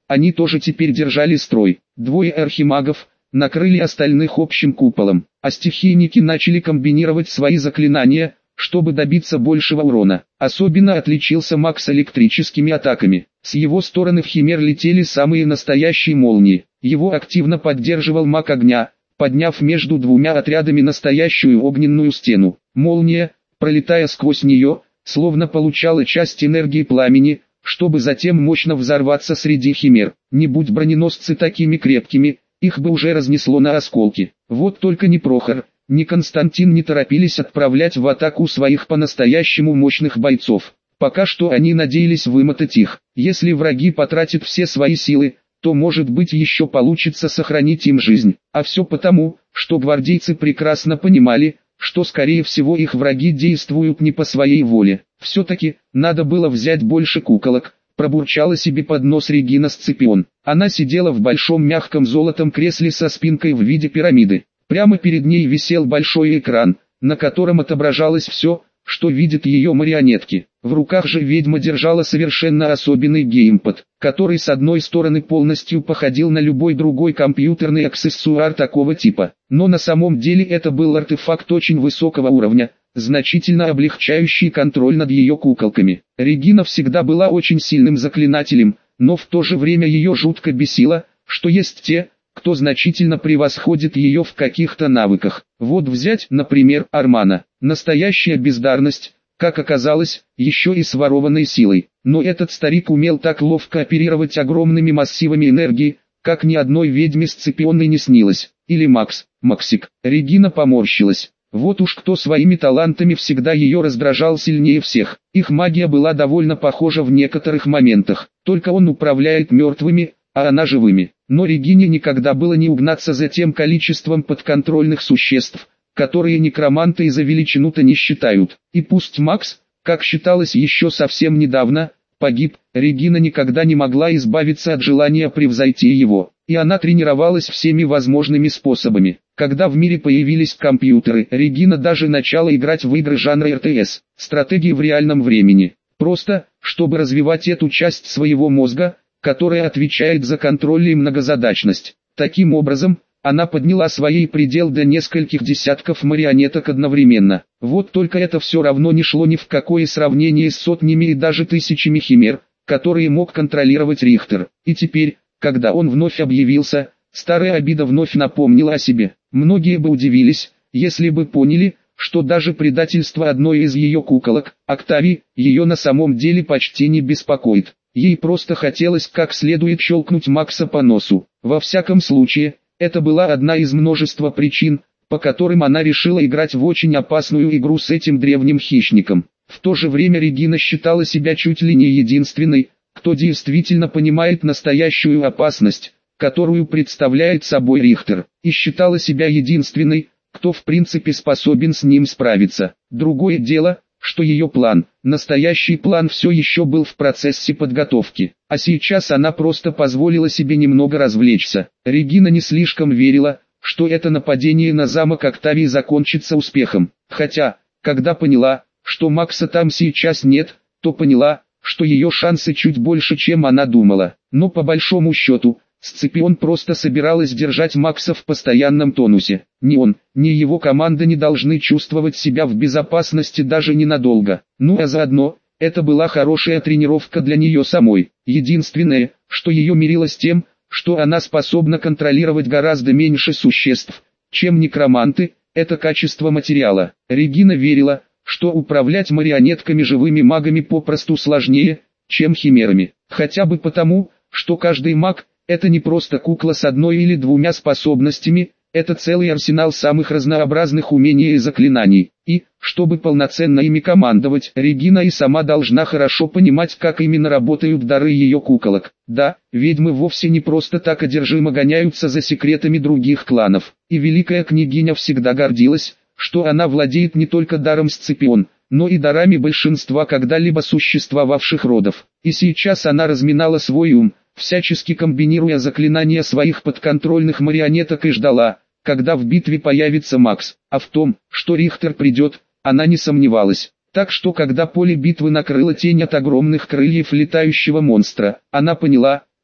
они тоже теперь держали строй. Двое архимагов накрыли остальных общим куполом, а стихийники начали комбинировать свои заклинания, чтобы добиться большего урона. Особенно отличился маг с электрическими атаками. С его стороны в химер летели самые настоящие молнии. Его активно поддерживал маг огня, подняв между двумя отрядами настоящую огненную стену. Молния, пролетая сквозь нее, словно получала часть энергии пламени, чтобы затем мощно взорваться среди химер. Не будь броненосцы такими крепкими, их бы уже разнесло на осколки. Вот только ни Прохор, ни Константин не торопились отправлять в атаку своих по-настоящему мощных бойцов. Пока что они надеялись вымотать их. Если враги потратят все свои силы, то может быть еще получится сохранить им жизнь. А все потому, что гвардейцы прекрасно понимали, что скорее всего их враги действуют не по своей воле. Все-таки, надо было взять больше куколок, пробурчала себе под нос Регина Сципион. Она сидела в большом мягком золотом кресле со спинкой в виде пирамиды. Прямо перед ней висел большой экран, на котором отображалось все, что видят ее марионетки. В руках же ведьма держала совершенно особенный геймпад, который с одной стороны полностью походил на любой другой компьютерный аксессуар такого типа. Но на самом деле это был артефакт очень высокого уровня, значительно облегчающий контроль над ее куколками. Регина всегда была очень сильным заклинателем, но в то же время ее жутко бесило, что есть те, кто значительно превосходит ее в каких-то навыках. Вот взять, например, Армана. Настоящая бездарность, как оказалось, еще и с ворованной силой. Но этот старик умел так ловко оперировать огромными массивами энергии, как ни одной ведьме Сципионой не снилось. Или Максик. Регина поморщилась. Вот уж кто своими талантами всегда ее раздражал сильнее всех. Их магия была довольно похожа в некоторых моментах. Только он управляет мертвыми, а она живыми. Но Регине никогда было не угнаться за тем количеством подконтрольных существ, которые некроманты и за величину-то не считают. И пусть Макс, как считалось еще совсем недавно, погиб, Регина никогда не могла избавиться от желания превзойти его. И она тренировалась всеми возможными способами. Когда в мире появились компьютеры, Регина даже начала играть в игры жанра РТС, стратегии в реальном времени. Просто, чтобы развивать эту часть своего мозга, которая отвечает за контроль и многозадачность. Таким образом, она подняла свой предел до нескольких десятков марионеток одновременно. Вот только это все равно не шло ни в какое сравнение с сотнями и даже тысячами химер, которые мог контролировать Рихтер. И теперь, когда он вновь объявился, старая обида вновь напомнила о себе. Многие бы удивились, если бы поняли, что даже предательство одной из ее куколок, Октавии, ее на самом деле почти не беспокоит. Ей просто хотелось как следует щелкнуть Макса по носу. Во всяком случае, это была одна из множества причин, по которым она решила играть в очень опасную игру с этим древним хищником. В то же время Регина считала себя чуть ли не единственной, кто действительно понимает настоящую опасность, которую представляет собой Рихтер, и считала себя единственной, кто в принципе способен с ним справиться. Другое дело, что ее план, настоящий план все еще был в процессе подготовки, а сейчас она просто позволила себе немного развлечься. Регина не слишком верила, что это нападение на замок Октавии закончится успехом, хотя, когда поняла, что Макса там сейчас нет, то поняла, что ее шансы чуть больше, чем она думала. Но по большому счету, Сципион просто собиралась держать Макса в постоянном тонусе. Ни он, ни его команда не должны чувствовать себя в безопасности даже ненадолго. Ну а заодно, это была хорошая тренировка для нее самой. Единственное, что ее мирило с тем, что она способна контролировать гораздо меньше существ, чем некроманты, это качество материала. Регина верила, что управлять марионетками живыми магами попросту сложнее, чем химерами. Хотя бы потому, что каждый маг – это не просто кукла с одной или двумя способностями, это целый арсенал самых разнообразных умений и заклинаний. И, чтобы полноценно ими командовать, Регина и сама должна хорошо понимать, как именно работают дары ее куколок. Да, ведьмы вовсе не просто так одержимо гоняются за секретами других кланов. И великая княгиня всегда гордилась, что она владеет не только даром Сципион, но и дарами большинства когда-либо существовавших родов. И сейчас она разминала свой ум, всячески комбинируя заклинания своих подконтрольных марионеток и ждала, когда в битве появится Макс. А в том, что Рихтер придет, она не сомневалась. Так что когда поле битвы накрыла тень от огромных крыльев летающего монстра, она поняла,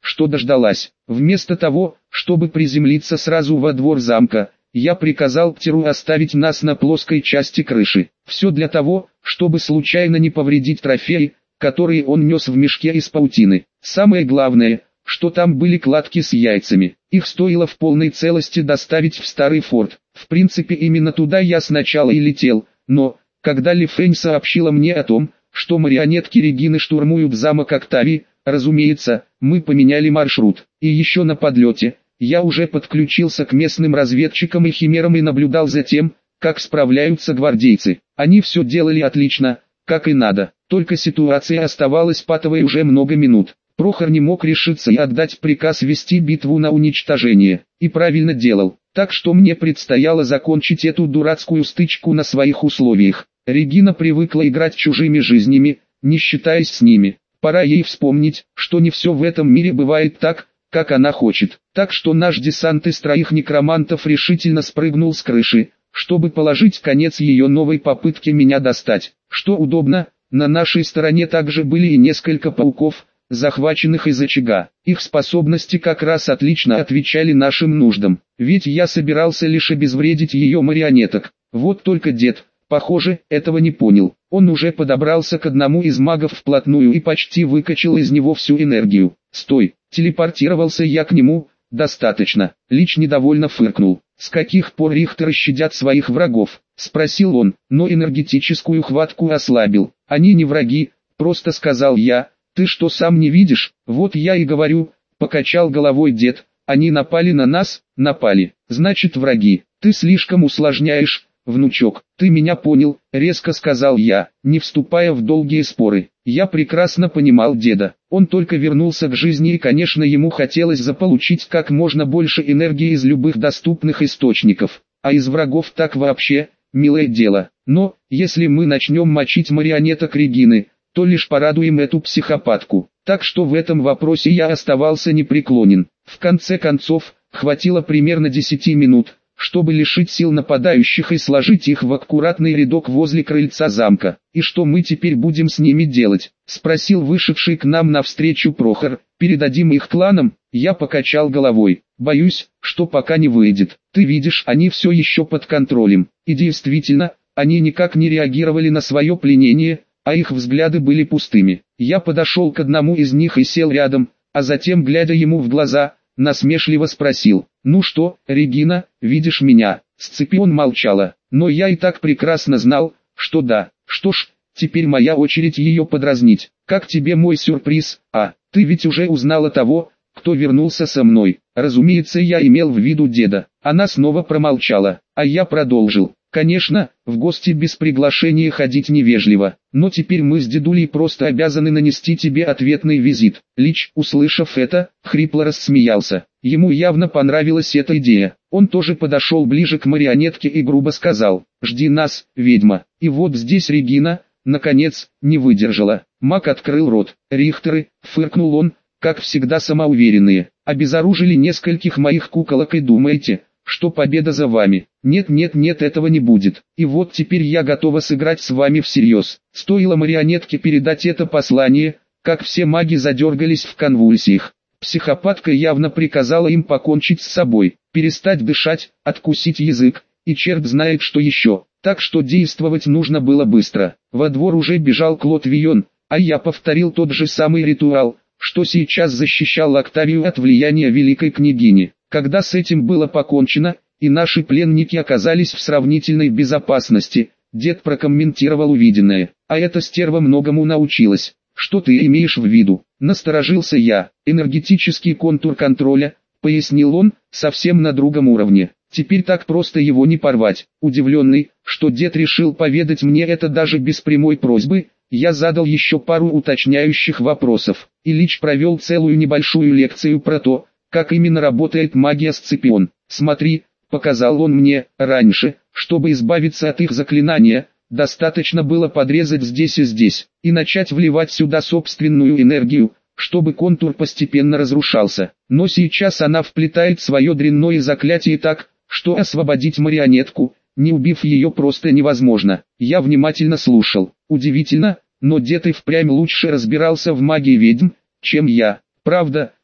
что дождалась. Вместо того, чтобы приземлиться сразу во двор замка, я приказал Птеру оставить нас на плоской части крыши. Все для того, чтобы случайно не повредить трофеи, которые он нес в мешке из паутины. Самое главное, что там были кладки с яйцами. Их стоило в полной целости доставить в старый форт. В принципе, именно туда я сначала и летел, но, когда Ли Фэнь сообщила мне о том, что марионетки Регины штурмуют замок Октавии, разумеется, мы поменяли маршрут. И еще на подлете, я уже подключился к местным разведчикам и химерам и наблюдал за тем, как справляются гвардейцы. Они все делали отлично, как и надо. Только ситуация оставалась патовой уже много минут. Прохор не мог решиться и отдать приказ вести битву на уничтожение. И правильно делал. Так что мне предстояло закончить эту дурацкую стычку на своих условиях. Регина привыкла играть чужими жизнями, не считаясь с ними. Пора ей вспомнить, что не все в этом мире бывает так, как она хочет. Так что наш десант из 3 некромантов решительно спрыгнул с крыши, чтобы положить конец ее новой попытке меня достать. Что удобно, на нашей стороне также были и несколько пауков, захваченных из очага. Их способности как раз отлично отвечали нашим нуждам, ведь я собирался лишь обезвредить ее марионеток. Вот только дед, похоже, этого не понял. Он уже подобрался к одному из магов вплотную и почти выкачал из него всю энергию. «Стой!» — телепортировался я к нему. «Достаточно!» — Лич недовольно фыркнул. «С каких пор рихтеры щадят своих врагов?» — спросил он, но энергетическую хватку ослабил. «Они не враги», — просто сказал я. «Ты что, сам не видишь?» «Вот я и говорю», — покачал головой дед. «Они напали на нас?» «Напали. Значит, враги. Ты слишком усложняешь, внучок». «Ты меня понял», — резко сказал я, не вступая в долгие споры. Я прекрасно понимал деда. Он только вернулся к жизни и, конечно, ему хотелось заполучить как можно больше энергии из любых доступных источников. А из врагов так вообще, милое дело. Но, если мы начнем мочить марионеток Регины, то лишь порадуем эту психопатку. Так что в этом вопросе я оставался непреклонен. В конце концов, хватило примерно 10 минут, чтобы лишить сил нападающих и сложить их в аккуратный рядок возле крыльца замка. «И что мы теперь будем с ними делать?» — спросил вышедший к нам навстречу Прохор. «Передадим их кланам?» Я покачал головой. «Боюсь, что пока не выйдет. Ты видишь, они все еще под контролем». И действительно, они никак не реагировали на свое пленение, а их взгляды были пустыми. Я подошел к одному из них и сел рядом, а затем, глядя ему в глаза, насмешливо спросил: «Ну что, Регина, видишь меня?» Сципион молчала, но я и так прекрасно знал, что да. Что ж, теперь моя очередь ее подразнить. «Как тебе мой сюрприз? Ты ведь уже узнала того, кто вернулся со мной?» Разумеется, я имел в виду деда. Она снова промолчала, а я продолжил. «Конечно, в гости без приглашения ходить невежливо, но теперь мы с дедулей просто обязаны нанести тебе ответный визит». Лич, услышав это, хрипло рассмеялся. Ему явно понравилась эта идея. Он тоже подошел ближе к марионетке и грубо сказал: «Жди нас, ведьма». И вот здесь Регина, наконец, не выдержала. Маг открыл рот. «Рихтеры», — фыркнул он, как всегда самоуверенные, «обезоружили нескольких моих куколок и думаете, что победа за вами? Нет, этого не будет. И вот теперь я готова сыграть с вами всерьез». Стоило марионетке передать это послание, как все маги задергались в конвульсиях. Психопатка явно приказала им покончить с собой, перестать дышать, откусить язык, и черт знает что еще. Так что действовать нужно было быстро. Во двор уже бежал Клод Вийон, а я повторил тот же самый ритуал, что сейчас защищал Октавию от влияния великой княгини. Когда с этим было покончено, и наши пленники оказались в сравнительной безопасности, дед прокомментировал увиденное. «А эта стерва многому научилась». «Что ты имеешь в виду?» — насторожился я. «Энергетический контур контроля», — пояснил он, — «совсем на другом уровне. Теперь так просто его не порвать». Удивленный, что дед решил поведать мне это даже без прямой просьбы, я задал еще пару уточняющих вопросов, и Лич провел целую небольшую лекцию про то, как именно работает магия Сципион. «Смотри», — показал он мне, — «раньше, чтобы избавиться от их заклинания, достаточно было подрезать здесь и здесь, и начать вливать сюда собственную энергию, чтобы контур постепенно разрушался. Но сейчас она вплетает свое дрянное заклятие так, что освободить марионетку, не убив ее, просто невозможно». Я внимательно слушал. Удивительно, но дед и впрямь лучше разбирался в магии ведьм, чем я. Правда,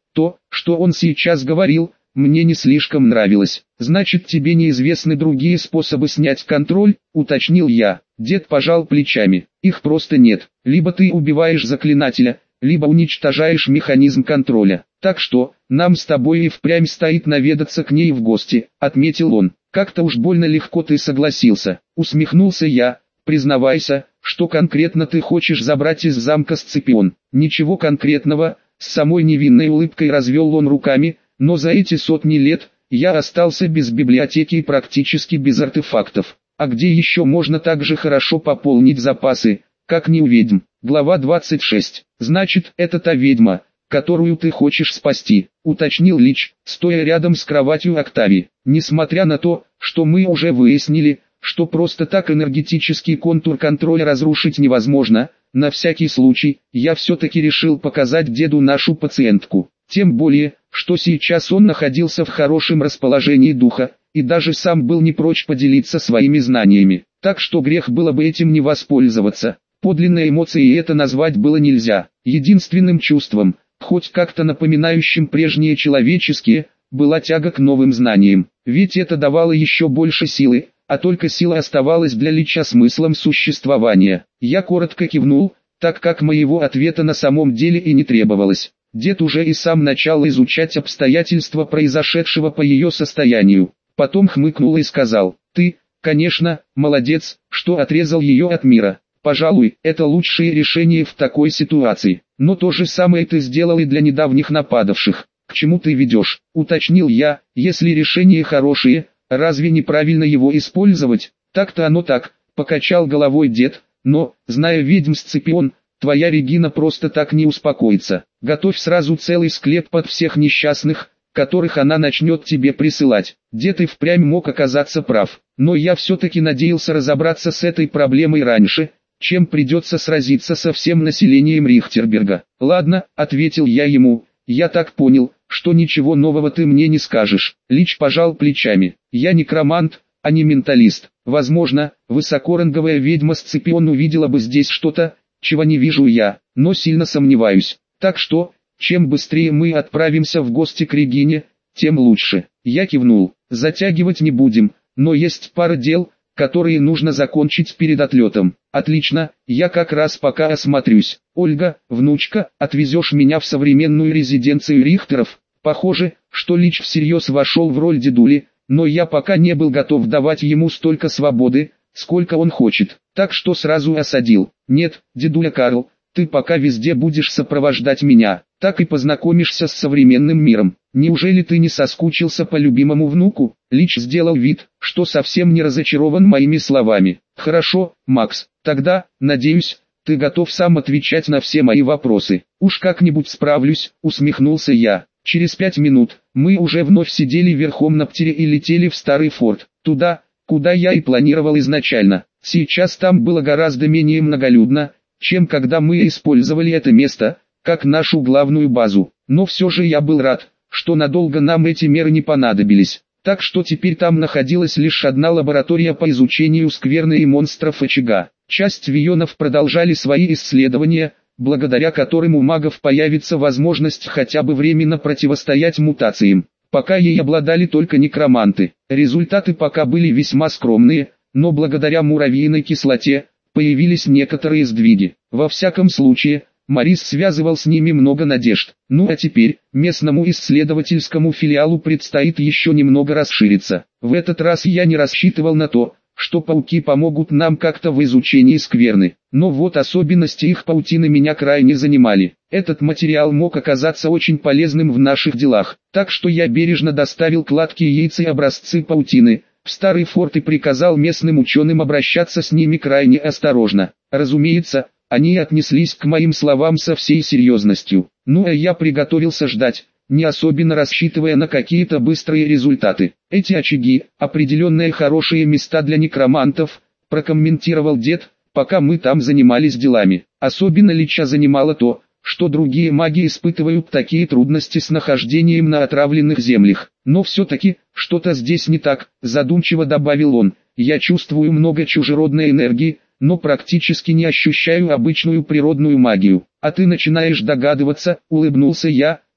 То, что он сейчас говорил, мне не слишком нравилось. «Значит, тебе неизвестны другие способы снять контроль?» — уточнил я. Дед пожал плечами. «Их просто нет. Либо ты убиваешь заклинателя, либо уничтожаешь механизм контроля. Так что, нам с тобой и впрямь стоит наведаться к ней в гости», — отметил он. «Как-то уж больно легко ты согласился», — усмехнулся я. «Признавайся, что конкретно ты хочешь забрать из замка Сципион?» «Ничего конкретного», — с самой невинной улыбкой развел он руками, «но за эти сотни лет я остался без библиотеки и практически без артефактов. А где еще можно так же хорошо пополнить запасы, как не у ведьм?» Глава 26. «Значит, это та ведьма, которую ты хочешь спасти», — уточнил Лич, стоя рядом с кроватью Октавии. «Несмотря на то, что мы уже выяснили, что просто так энергетический контур контроля разрушить невозможно, на всякий случай, я все-таки решил показать деду нашу пациентку. Тем более, что сейчас он находился в хорошем расположении духа, и даже сам был не прочь поделиться своими знаниями. Так что грех было бы этим не воспользоваться. Подлинной эмоцией это назвать было нельзя. Единственным чувством, хоть как-то напоминающим прежние человеческие, была тяга к новым знаниям. Ведь это давало еще больше силы, а только сила оставалась для Лича смыслом существования. Я коротко кивнул, так как моего ответа на самом деле и не требовалось. Дед уже и сам начал изучать обстоятельства произошедшего по ее состоянию. Потом хмыкнул и сказал: «Ты, конечно, молодец, что отрезал ее от мира. Пожалуй, это лучшее решение в такой ситуации. Но то же самое ты сделал и для недавних нападавших. К чему ты ведешь?» — уточнил я. «Если решение хорошее, разве неправильно его использовать?» «Так-то оно так», — покачал головой дед, «но, зная ведьм Сципион, твоя Регина просто так не успокоится. Готовь сразу целый склеп под всех несчастных, которых она начнет тебе присылать». Дед и впрямь мог оказаться прав, но я все-таки надеялся разобраться с этой проблемой раньше, чем придется сразиться со всем населением Рихтерберга. «Ладно», — ответил я ему, — «я так понял, что ничего нового ты мне не скажешь». Лич пожал плечами. «Я некромант, а не менталист. Возможно, высокоранговая ведьма Сципион увидела бы здесь что-то, чего не вижу я, но сильно сомневаюсь. Так что, чем быстрее мы отправимся в гости к Регине, тем лучше». Я кивнул. «Затягивать не будем, но есть пара дел, которые нужно закончить перед отлетом». «Отлично, я как раз пока осмотрюсь. Ольга, внучка, отвезешь меня в современную резиденцию Рихтеров?» Похоже, что Лич всерьез вошел в роль дедули, но я пока не был готов давать ему столько свободы, сколько он хочет, так что сразу осадил. «Нет, дедуля Карл, ты пока везде будешь сопровождать меня, так и познакомишься с современным миром. Неужели ты не соскучился по любимому внуку?» Лич сделал вид, что совсем не разочарован моими словами. «Хорошо, Макс, тогда, надеюсь, ты готов сам отвечать на все мои вопросы». «Уж как-нибудь справлюсь», — усмехнулся я. Через 5 минут мы уже вновь сидели верхом на птере и летели в старый форт, туда, куда я и планировал изначально. Сейчас там было гораздо менее многолюдно, чем когда мы использовали это место, как нашу главную базу. Но все же я был рад, что надолго нам эти меры не понадобились. Так что теперь там находилась лишь одна лаборатория по изучению скверны и монстров очага. Часть вионов продолжали свои исследования, благодаря которым у магов появится возможность хотя бы временно противостоять мутациям. Пока ей обладали только некроманты. Результаты пока были весьма скромные, но благодаря муравьиной кислоте появились некоторые сдвиги. Во всяком случае, Морис связывал с ними много надежд. Ну а теперь, местному исследовательскому филиалу предстоит еще немного расшириться. В этот раз я не рассчитывал на то, что пауки помогут нам как-то в изучении скверны. Но вот особенности их паутины меня крайне занимали. Этот материал мог оказаться очень полезным в наших делах. Так что я бережно доставил кладки яиц и образцы паутины в старый форт и приказал местным ученым обращаться с ними крайне осторожно. Разумеется, они отнеслись к моим словам со всей серьезностью. Ну а я приготовился ждать, не особенно рассчитывая на какие-то быстрые результаты. «Эти очаги – определенные хорошие места для некромантов», – прокомментировал дед, пока мы там занимались делами. Особенно Лича занимало то, что другие маги испытывают такие трудности с нахождением на отравленных землях. «Но все-таки, что-то здесь не так», – задумчиво добавил он. «Я чувствую много чужеродной энергии, но практически не ощущаю обычную природную магию». «А ты начинаешь догадываться», — улыбнулся я,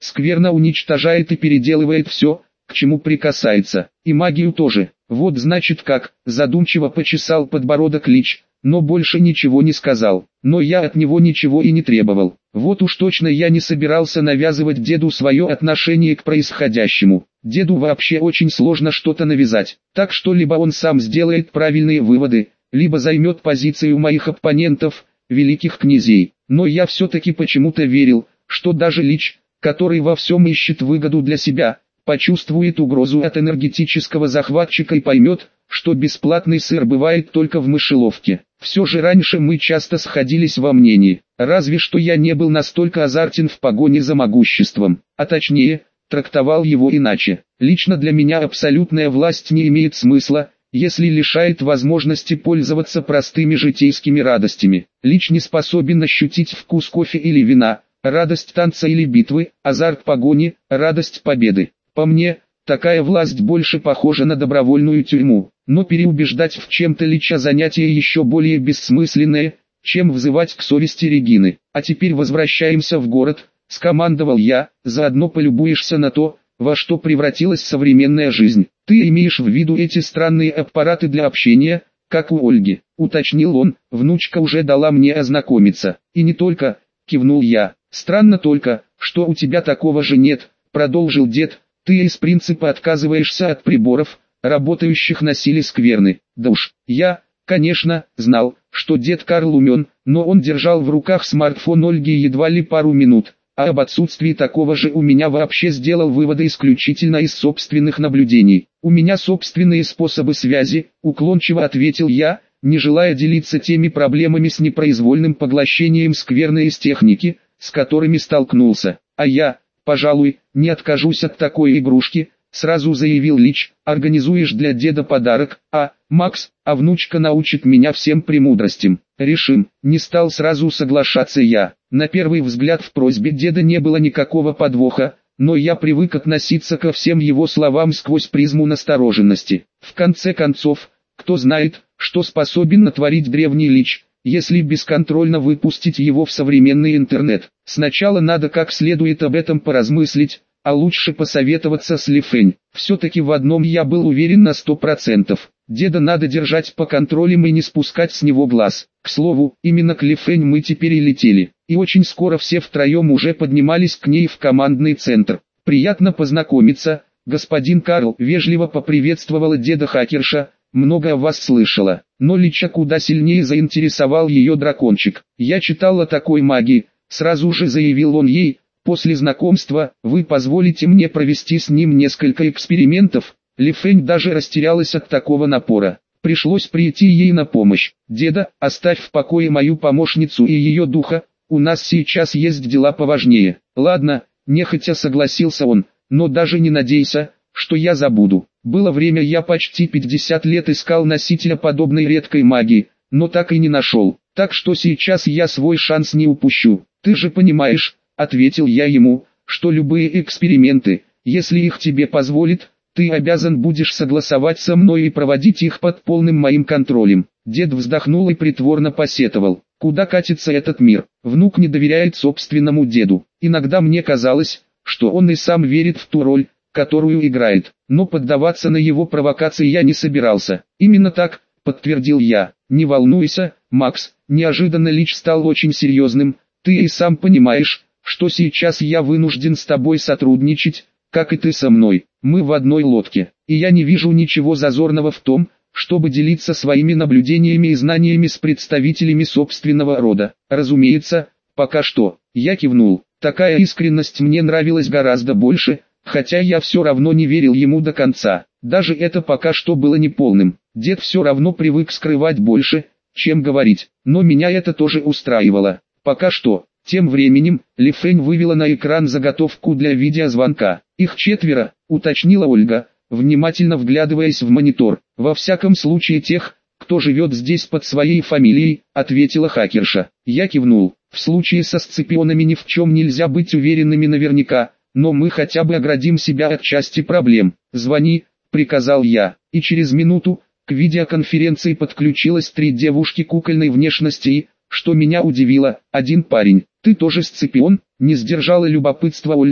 скверно уничтожает и переделывает все, к чему прикасается, и магию тоже. Вот значит как, задумчиво почесал подбородок Лич, но больше ничего не сказал. Но я от него ничего и не требовал. Вот уж точно я не собирался навязывать деду свое отношение к происходящему. Деду вообще очень сложно что-то навязать, так что либо он сам сделает правильные выводы, либо займет позицию моих оппонентов, великих князей. Но я все-таки почему-то верил, что даже Лич, который во всем ищет выгоду для себя, почувствует угрозу от энергетического захватчика и поймет, что бесплатный сыр бывает только в мышеловке. Все же раньше мы часто сходились во мнении, разве что я не был настолько азартен в погоне за могуществом, а точнее, трактовал его иначе. Лично для меня абсолютная власть не имеет смысла, если лишает возможности пользоваться простыми житейскими радостями. Лич не способен ощутить вкус кофе или вина, радость танца или битвы, азарт погони, радость победы. По мне, такая власть больше похожа на добровольную тюрьму, но переубеждать в чем-то Лича занятие еще более бессмысленное, чем взывать к совести Регины. А теперь возвращаемся в город, скомандовал я, заодно полюбуешься на то, во что превратилась современная жизнь. Ты имеешь в виду эти странные аппараты для общения, как у Ольги, уточнил он, внучка уже дала мне ознакомиться. И не только, кивнул я. Странно только, что у тебя такого же нет, продолжил дед. Ты из принципа отказываешься от приборов, работающих на силе скверны. Да уж, я, конечно, знал, что дед Карл умен, но он держал в руках смартфон Ольги едва ли пару минут, а об отсутствии такого же у меня вообще сделал выводы исключительно из собственных наблюдений. У меня собственные способы связи, уклончиво ответил я, не желая делиться теми проблемами с непроизвольным поглощением скверны из техники, с которыми столкнулся. А я, пожалуй, не откажусь от такой игрушки, сразу заявил Лич. Организуешь для деда подарок, Макс, а внучка научит меня всем премудростям. Решим, не стал сразу соглашаться я. На первый взгляд в просьбе деда не было никакого подвоха, но я привык относиться ко всем его словам сквозь призму настороженности. В конце концов, кто знает, что способен натворить древний Лич, если бесконтрольно выпустить его в современный интернет. Сначала надо как следует об этом поразмыслить, а лучше посоветоваться с Ли Фэнь. Все-таки в одном я был уверен на 100%. Деда надо держать под контролем и не спускать с него глаз. К слову, именно к Ли Фэнь мы теперь и летели. И очень скоро все втроем уже поднимались к ней в командный центр. «Приятно познакомиться, господин Карл», вежливо поприветствовала деда хакерша. «Много о вас слышала». Но Лича куда сильнее заинтересовал ее дракончик. «Я читал о такой магии», сразу же заявил он ей. «После знакомства, вы позволите мне провести с ним несколько экспериментов?» Ли Фэнь даже растерялась от такого напора. Пришлось прийти ей на помощь. «Деда, оставь в покое мою помощницу и ее духа, у нас сейчас есть дела поважнее». «Ладно», нехотя согласился он, «но даже не надейся, что я забуду. Было время, я почти 50 лет искал носителя подобной редкой магии, но так и не нашел. Так что сейчас я свой шанс не упущу. Ты же понимаешь», ответил я ему, «что любые эксперименты, если их тебе позволит, ты обязан будешь согласовать со мной и проводить их под полным моим контролем». Дед вздохнул и притворно посетовал. Куда катится этот мир? Внук не доверяет собственному деду. Иногда мне казалось, что он и сам верит в ту роль, которую играет. Но поддаваться на его провокации я не собирался. «Именно так», подтвердил я. «Не волнуйся, Макс», неожиданно Лич стал очень серьезным. «Ты и сам понимаешь, что сейчас я вынужден с тобой сотрудничать, как и ты со мной. Мы в одной лодке, и я не вижу ничего зазорного в том, чтобы делиться своими наблюдениями и знаниями с представителями собственного рода. Разумеется, пока что». Я кивнул. Такая искренность мне нравилась гораздо больше, хотя я все равно не верил ему до конца. Даже это пока что было неполным. Дед все равно привык скрывать больше, чем говорить, но меня это тоже устраивало. Пока что. Тем временем, Ли Фэнь вывела на экран заготовку для видеозвонка. «Их 4, уточнила Ольга, внимательно вглядываясь в монитор. «Во всяком случае тех, кто живет здесь под своей фамилией», ответила хакерша. Я кивнул. В случае со сципионами ни в чем нельзя быть уверенными наверняка, но мы хотя бы оградим себя от части проблем. «Звони», приказал я, и через минуту, к видеоконференции подключилось 3 девушки кукольной внешности и, что меня удивило, один парень. «Ты тоже сципион?» — не сдержала любопытства Ольга,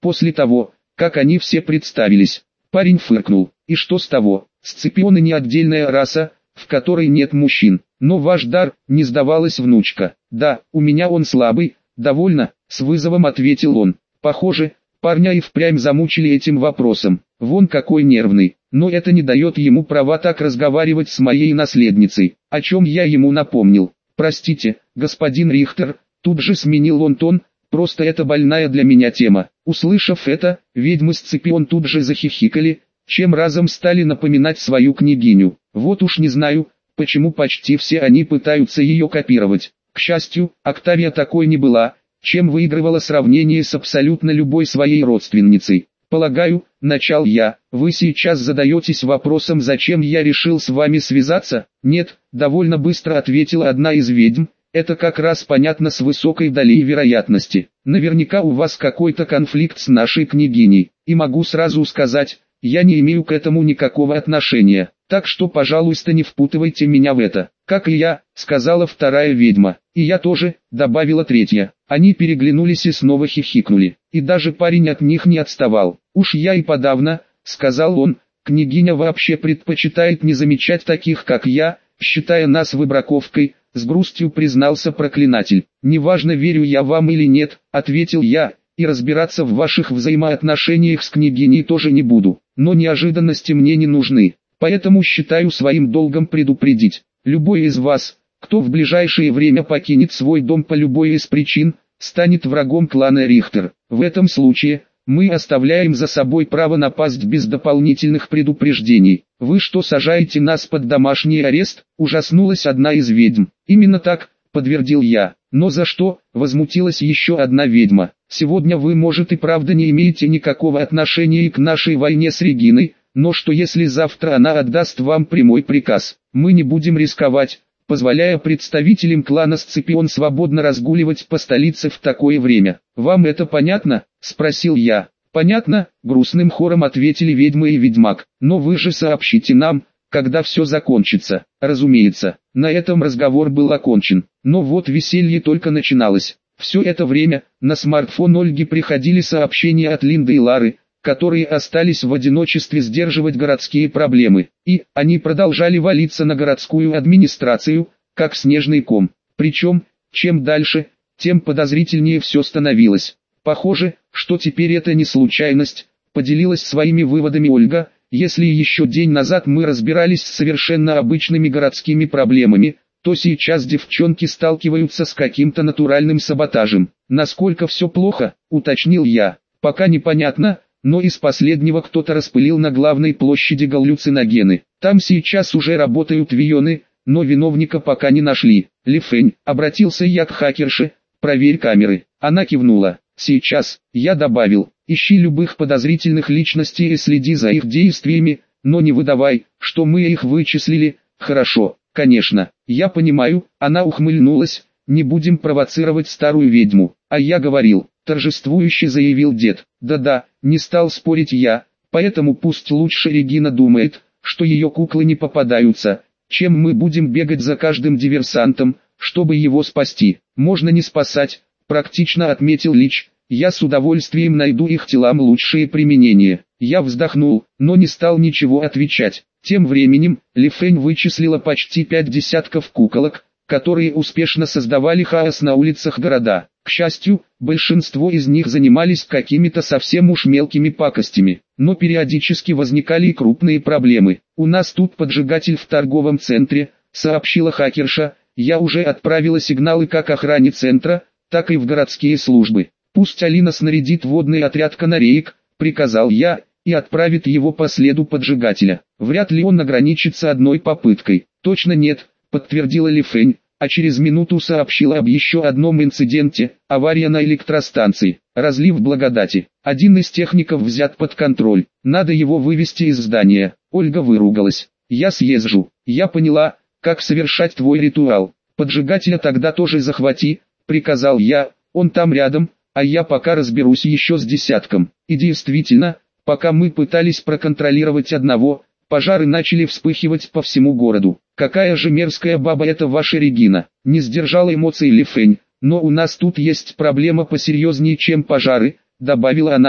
после того, как они все представились. Парень фыркнул. И что с того? Сципионы не отдельная раса, в которой нет мужчин. Но ваш дар, не сдавалась внучка. Да, у меня он слабый, довольно, с вызовом ответил он. Похоже, парня и впрямь замучили этим вопросом. Вон какой нервный. Но это не дает ему права так разговаривать с моей наследницей, о чем я ему напомнил. Простите, господин Рихтер, тут же сменил он тон, просто это больная для меня тема. Услышав это, ведьмы Сципион тут же захихикали, чем разом стали напоминать свою княгиню. Вот уж не знаю, почему почти все они пытаются ее копировать. К счастью, Октавия такой не была, чем выигрывала сравнение с абсолютно любой своей родственницей. Полагаю, начал я, вы сейчас задаетесь вопросом, зачем я решил с вами связаться? Нет, довольно быстро ответила одна из ведьм, это как раз понятно с высокой долей вероятности. Наверняка у вас какой-то конфликт с нашей княгиней, и могу сразу сказать, я не имею к этому никакого отношения, так что, пожалуйста, не впутывайте меня в это. Как и я, сказала вторая ведьма, и я тоже, добавила третья. Они переглянулись и снова хихикнули, и даже парень от них не отставал. Уж я и подавно, сказал он, княгиня вообще предпочитает не замечать таких, как я, считая нас выбраковкой, с грустью признался проклинатель. Неважно, верю я вам или нет, ответил я, и разбираться в ваших взаимоотношениях с княгиней тоже не буду, но неожиданности мне не нужны, поэтому считаю своим долгом предупредить. Любой из вас, кто в ближайшее время покинет свой дом по любой из причин, станет врагом клана Рихтер. В этом случае, мы оставляем за собой право напасть без дополнительных предупреждений. Вы что, сажаете нас под домашний арест? Ужаснулась одна из ведьм. Именно так, подтвердил я. Но за что? Возмутилась еще одна ведьма. Сегодня вы, может, и правда не имеете никакого отношения к нашей войне с Региной, но что если завтра она отдаст вам прямой приказ? Мы не будем рисковать, позволяя представителям клана Сципион свободно разгуливать по столице в такое время. Вам это понятно? Спросил я. Понятно, грустным хором ответили ведьмы и ведьмак. Но вы же сообщите нам, когда все закончится. Разумеется, на этом разговор был окончен. Но вот веселье только начиналось. Все это время, на смартфон Ольги приходили сообщения от Линды и Лары, которые остались в одиночестве сдерживать городские проблемы, и они продолжали валиться на городскую администрацию, как снежный ком. Причем, чем дальше, тем подозрительнее все становилось. Похоже, что теперь это не случайность, поделилась своими выводами Ольга. Если еще день назад мы разбирались с совершенно обычными городскими проблемами, то сейчас девчонки сталкиваются с каким-то натуральным саботажем. Насколько все плохо, уточнил я. Пока непонятно, но из последнего кто-то распылил на главной площади галлюциногены. Там сейчас уже работают вионы, но виновника пока не нашли. Лифень, обратился я к хакерше, проверь камеры. Она кивнула. Сейчас, я добавил, ищи любых подозрительных личностей и следи за их действиями, но не выдавай, что мы их вычислили. Хорошо, конечно, я понимаю, она ухмыльнулась, не будем провоцировать старую ведьму. А я говорил, торжествующе заявил дед. Да-да, не стал спорить я, поэтому пусть лучше Регина думает, что ее куклы не попадаются, чем мы будем бегать за каждым диверсантом, чтобы его спасти. Можно не спасать, практично отметил Лич, я с удовольствием найду их телам лучшее применение. Я вздохнул, но не стал ничего отвечать. Тем временем, Лифень вычислила почти 5 десятков куколок, которые успешно создавали хаос на улицах города. К счастью, большинство из них занимались какими-то совсем уж мелкими пакостями, но периодически возникали и крупные проблемы. «У нас тут поджигатель в торговом центре», — сообщила хакерша, «я уже отправила сигналы как охране центра, так и в городские службы. Пусть Алина снарядит водный отряд канареек», — приказал я, «и отправит его по следу поджигателя. Вряд ли он ограничится одной попыткой». «Точно нет», — подтвердила Лифень, а через минуту сообщила об еще одном инциденте, авария на электростанции, разлив благодати. Один из техников взят под контроль, надо его вывести из здания. Ольга выругалась. «Я съезжу, я поняла, как совершать твой ритуал. Поджигателя тогда тоже захвати», — приказал я, «он там рядом, а я пока разберусь еще с десятком». И действительно, пока мы пытались проконтролировать одного, пожары начали вспыхивать по всему городу. «Какая же мерзкая баба эта ваша Регина!» Не сдержала эмоций Лифень. «Но у нас тут есть проблема посерьезнее, чем пожары», — добавила она.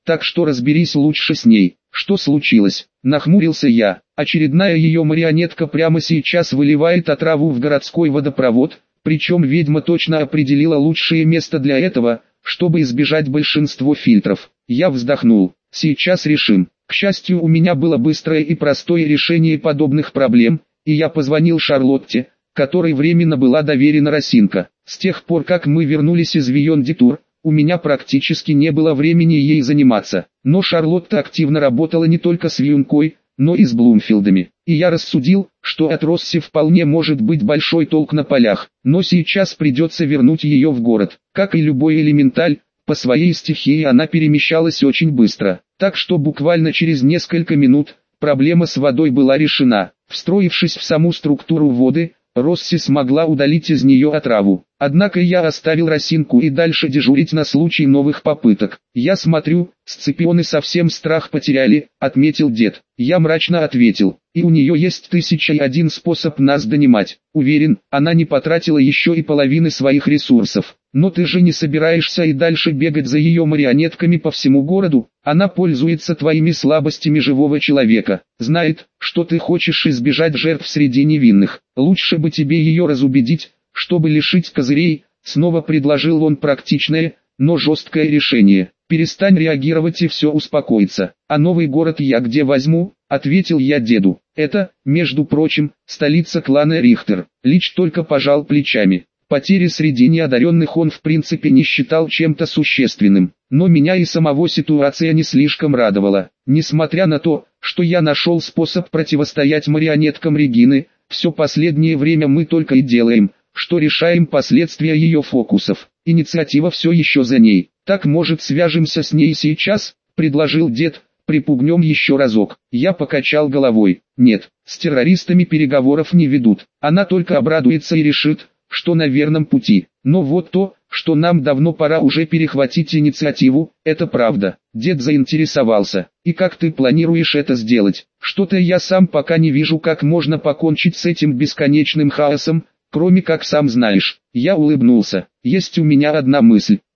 так что разберись лучше с ней. Что случилось? Нахмурился я. Очередная ее марионетка прямо сейчас выливает отраву в городской водопровод, причем ведьма точно определила лучшее место для этого, чтобы избежать большинства фильтров. Я вздохнул. Сейчас решим. К счастью, у меня было быстрое и простое решение подобных проблем, и я позвонил Шарлотте, которой временно была доверена Росинка. С тех пор, как мы вернулись из Вийон-Ди-Тур, у меня практически не было времени ей заниматься. Но Шарлотта активно работала не только с Вьюнкой, но и с Блумфилдами. И я рассудил, что от Росси вполне может быть большой толк на полях. Но сейчас придется вернуть ее в город. Как и любой элементаль, по своей стихии она перемещалась очень быстро. Так что буквально через несколько минут, проблема с водой была решена. Встроившись в саму структуру воды, Росси смогла удалить из нее отраву. Однако я оставил Росинку и дальше дежурить на случай новых попыток. «Я смотрю, Сципионы совсем страх потеряли», — отметил дед. Я мрачно ответил: «И у нее есть 1001 способ нас донимать. Уверен, она не потратила еще и половины своих ресурсов. Но ты же не собираешься и дальше бегать за ее марионетками по всему городу? Она пользуется твоими слабостями живого человека, знает, что ты хочешь избежать жертв среди невинных. Лучше бы тебе ее разубедить, чтобы лишить козырей», — снова предложил он практичное, но жесткое решение. «Перестань реагировать и все успокоится. А новый город я где возьму?» — ответил я деду. «Это, между прочим, столица клана Рихтер». Лич только пожал плечами. Потери среди неодаренных он в принципе не считал чем-то существенным. Но меня и самого ситуация не слишком радовала. Несмотря на то, что я нашел способ противостоять марионеткам Регины, все последнее время мы только и делаем, что решаем последствия ее фокусов. Инициатива все еще за ней. «Так, может, свяжемся с ней сейчас?» — предложил дед. «Припугнем еще разок». Я покачал головой. «Нет, с террористами переговоров не ведут. Она только обрадуется и решит, что на верном пути. Но вот то, что нам давно пора уже перехватить инициативу, это правда». Дед заинтересовался. «И как ты планируешь это сделать? Что-то я сам пока не вижу, как можно покончить с этим бесконечным хаосом, кроме как сам знаешь». Я улыбнулся. «Есть у меня одна мысль.